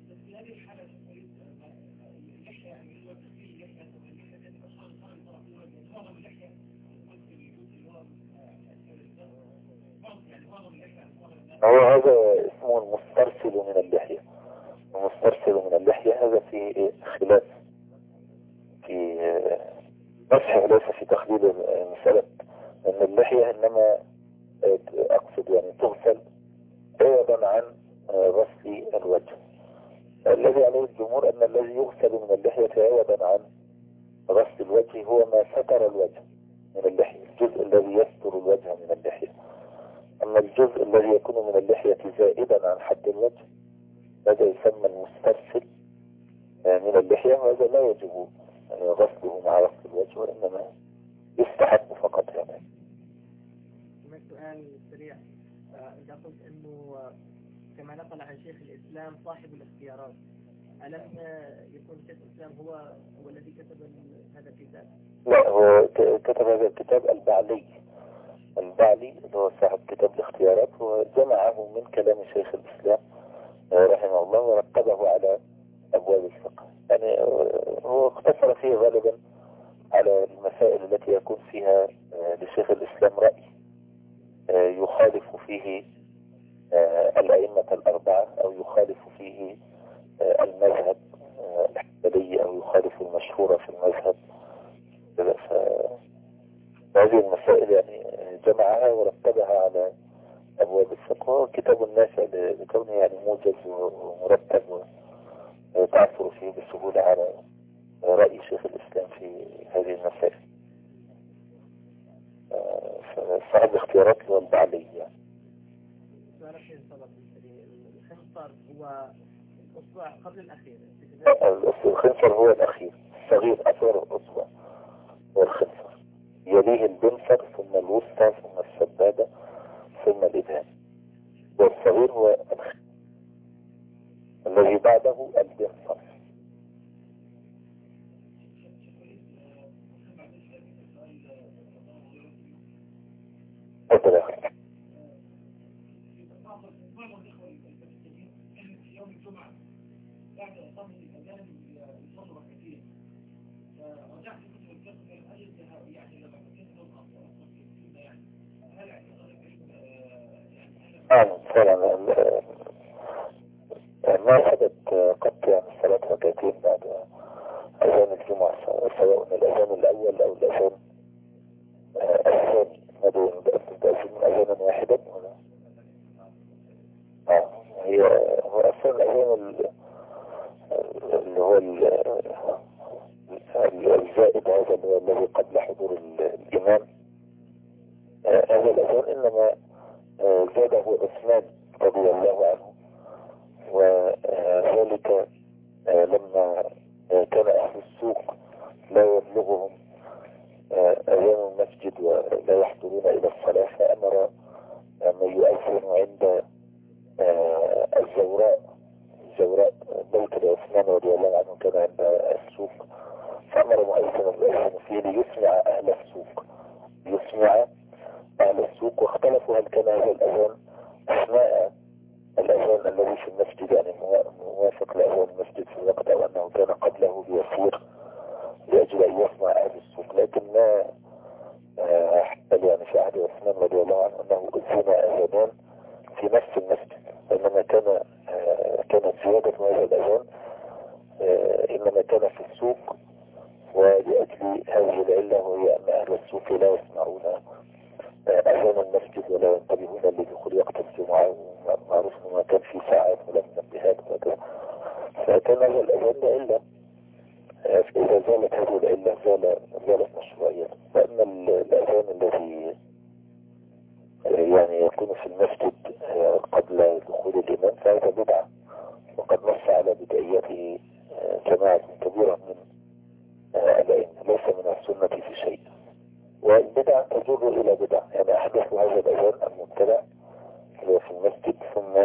هو هذا اسمه المسترسل من اللحية. المسترسل من اللحية هذا في خلاف في مسح، ليس في تخليل المسألة، أن اللحية إنما أقصد يعني تغسل عوضا عن غسل الوجه. الذي عليه الجمهور أن الذي يغسل من اللحية عوضا عن غسل الوجه هو ما ستر الوجه من اللحية، الجزء الذي يستر الوجه من اللحية. أما الجزء الذي يكون من اللحية زائدا عن حد الوجه هذا يسمى المسترسل من اللحية، وهذا لا يجب غسله مع غسل الوجه، وإنما يستحب فقط يعني. سؤال سريع، إذا قلت أنه كما نقل عن شيخ الإسلام صاحب الاختيارات، ألم يكون شيخ الإسلام هو الذي كتب هذا الكتاب؟ لا، هو كتب هذا الكتاب البعلي اللي هو صاحب كتاب الاختيارات، وجمعه من كلام شيخ الإسلام رحمه الله ورتبه على أبواب الفقه. يعني هو اختصر فيه غالبا على المسائل التي يكون فيها لشيخ الإسلام رأي يخالف فيه الأئمة الأربعة، أو يخالف فيه المذهب الحنبلي، أو يخالف المشهورة في المذهب. فهذه المسائل يعني جمعها ورتبها على أبواب الفقه. كتاب نافع لكونه يعني موجز ومرتب، وتعثر فيه بسهولة على رأي شيخ الإسلام في هذه المسائل. صاحب الاختيارات هو البعلي يعني. الخنصر هو الأصبع قبل الأخير؟ الخنصر هو الأخير، الصغير أثر الأصبع هو الخنصر، يليه البنصر، ثم الوسطى، ثم السبابة، ثم الإبهام، والصغير هو الخنصر الذي بعده البنصر. فعلا ما حدث قط يعني صلاة ركعتين بعد أذان الجمعة، سواء الأذان الأول أو الأذان الثاني. ماذا تأذن أذانا واحدا ولا؟ هو أصلا الأذان اللي هو الزائد، هذا اللي هو الذي قبل حضور الإمام، هذا الأذان إنما زاده عثمان رضي الله عنه، وذلك لما كان أهل السوق لا يبلغهم أذان المسجد ولا يحضرون إلى الصلاة، فأمر من يؤذن عند الزوراء بيت عثمان رضي الله عنه كان عند السوق، فأمر مؤذن الأذان فيه ليسمع أهل السوق، واختلفوا هل كان هذا الأذان أثناء الأذان الذي في المسجد يعني موافق لأذان المسجد في الوقت، أو أنه كان قبله بيسير لأجل أن يسمع أهل السوق. لكن ما حتى يعني في عهد عثمان رضي الله عنه أنه أذن أذانان في نفس المسجد، إنما كانت زيادة هذا الأذان إنما كان في السوق، ولأجل هذه العلة وهي أن أهل السوق لا يسمعون أذان المسجد ولا ينتبهون لدخول وقت الجمعة، ومعروف أنه كان في ساعات ولم يكون في المسجد قبل دخول الإمام فهذا بدعة، وقد نص على بدعيته جماعة كبيرة من الأئمة، ليس من السنة في شيء. والبدع تجر إلى بدع، يعني أحدث هذا الأذان المبتدع اللي هو في المسجد، ثم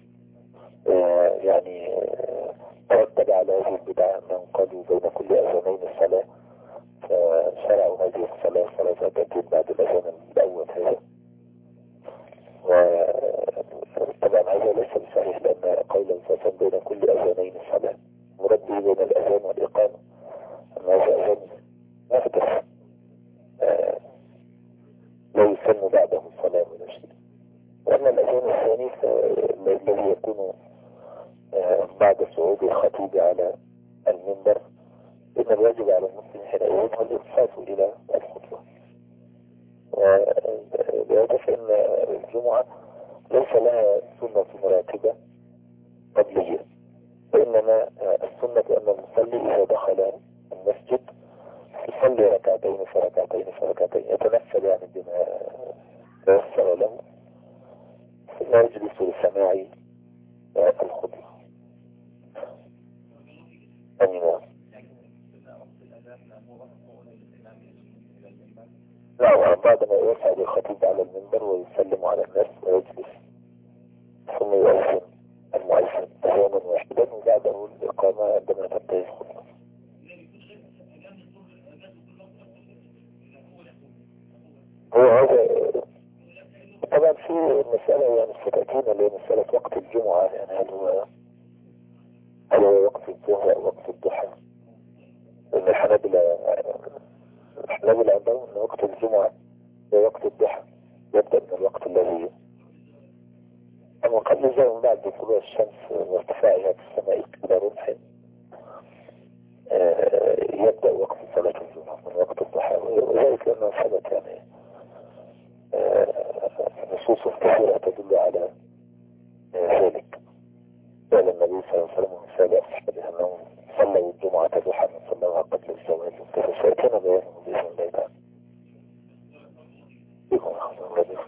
يعني ترتب على هذه البدع أنهم قالوا بين كل أذانين الصلاة، فشرعوا هذه الصلاة صلاة ركعتين بعد الأذان الأول هذا. وطبعا هذا ليس بصحيح، لأن قول الفصل بين كل أذانين الصلاة مراد به بين الأذان والإقامة، أما هذا أذان محدث لا يسن بعده الصلاة ولا شيء. وأما الأذان الثاني الذي يكون بعد صعود الخطيب على المنبر، إن الواجب على المسلم حينئذ هو الإنصات إلى الخطبة. وبهذا فإن الجمعة ليس لها سنة راتبة قبلية، وإنما السنة أن المصلي إذا دخل المسجد يصلي ركعتين فركعتين فركعتين، يتنفل يعني بما تيسر له، ثم يجلس لسماع الخطبة. أمين. لا، بعدما يصعد الخطيب على المنبر ويسلم على الناس ويجلس، ثم يؤذن المؤذن أذانا واحدا، وبعده الإقامة عندما تنتهي الخطبة. هو هذا طبعا في مسألة يعني ستأتينا اللي هي مسألة وقت الجمعة، يعني هل هو وقت الظهر أو وقت الضحى؟ لأن الحنابلة عندهم أن وقت الجمعة هو وقت الضحى، يبدأ من الوقت الذي أما قبل ذلك بعد طلوع الشمس وارتفاعها في السماء إلى رمح يبدأ وقت صلاة الجمعة من وقت الضحى، وذلك لأنه ثبت يعني نصوص كثيرة تدل على ذلك. قال النبي صلى الله عليه وسلم ومثال أصحابه أنهم صلوا الجمعة ضحى من صلوها قبل الزواج، فسيأتينا بيانه بإذن الله تعالى.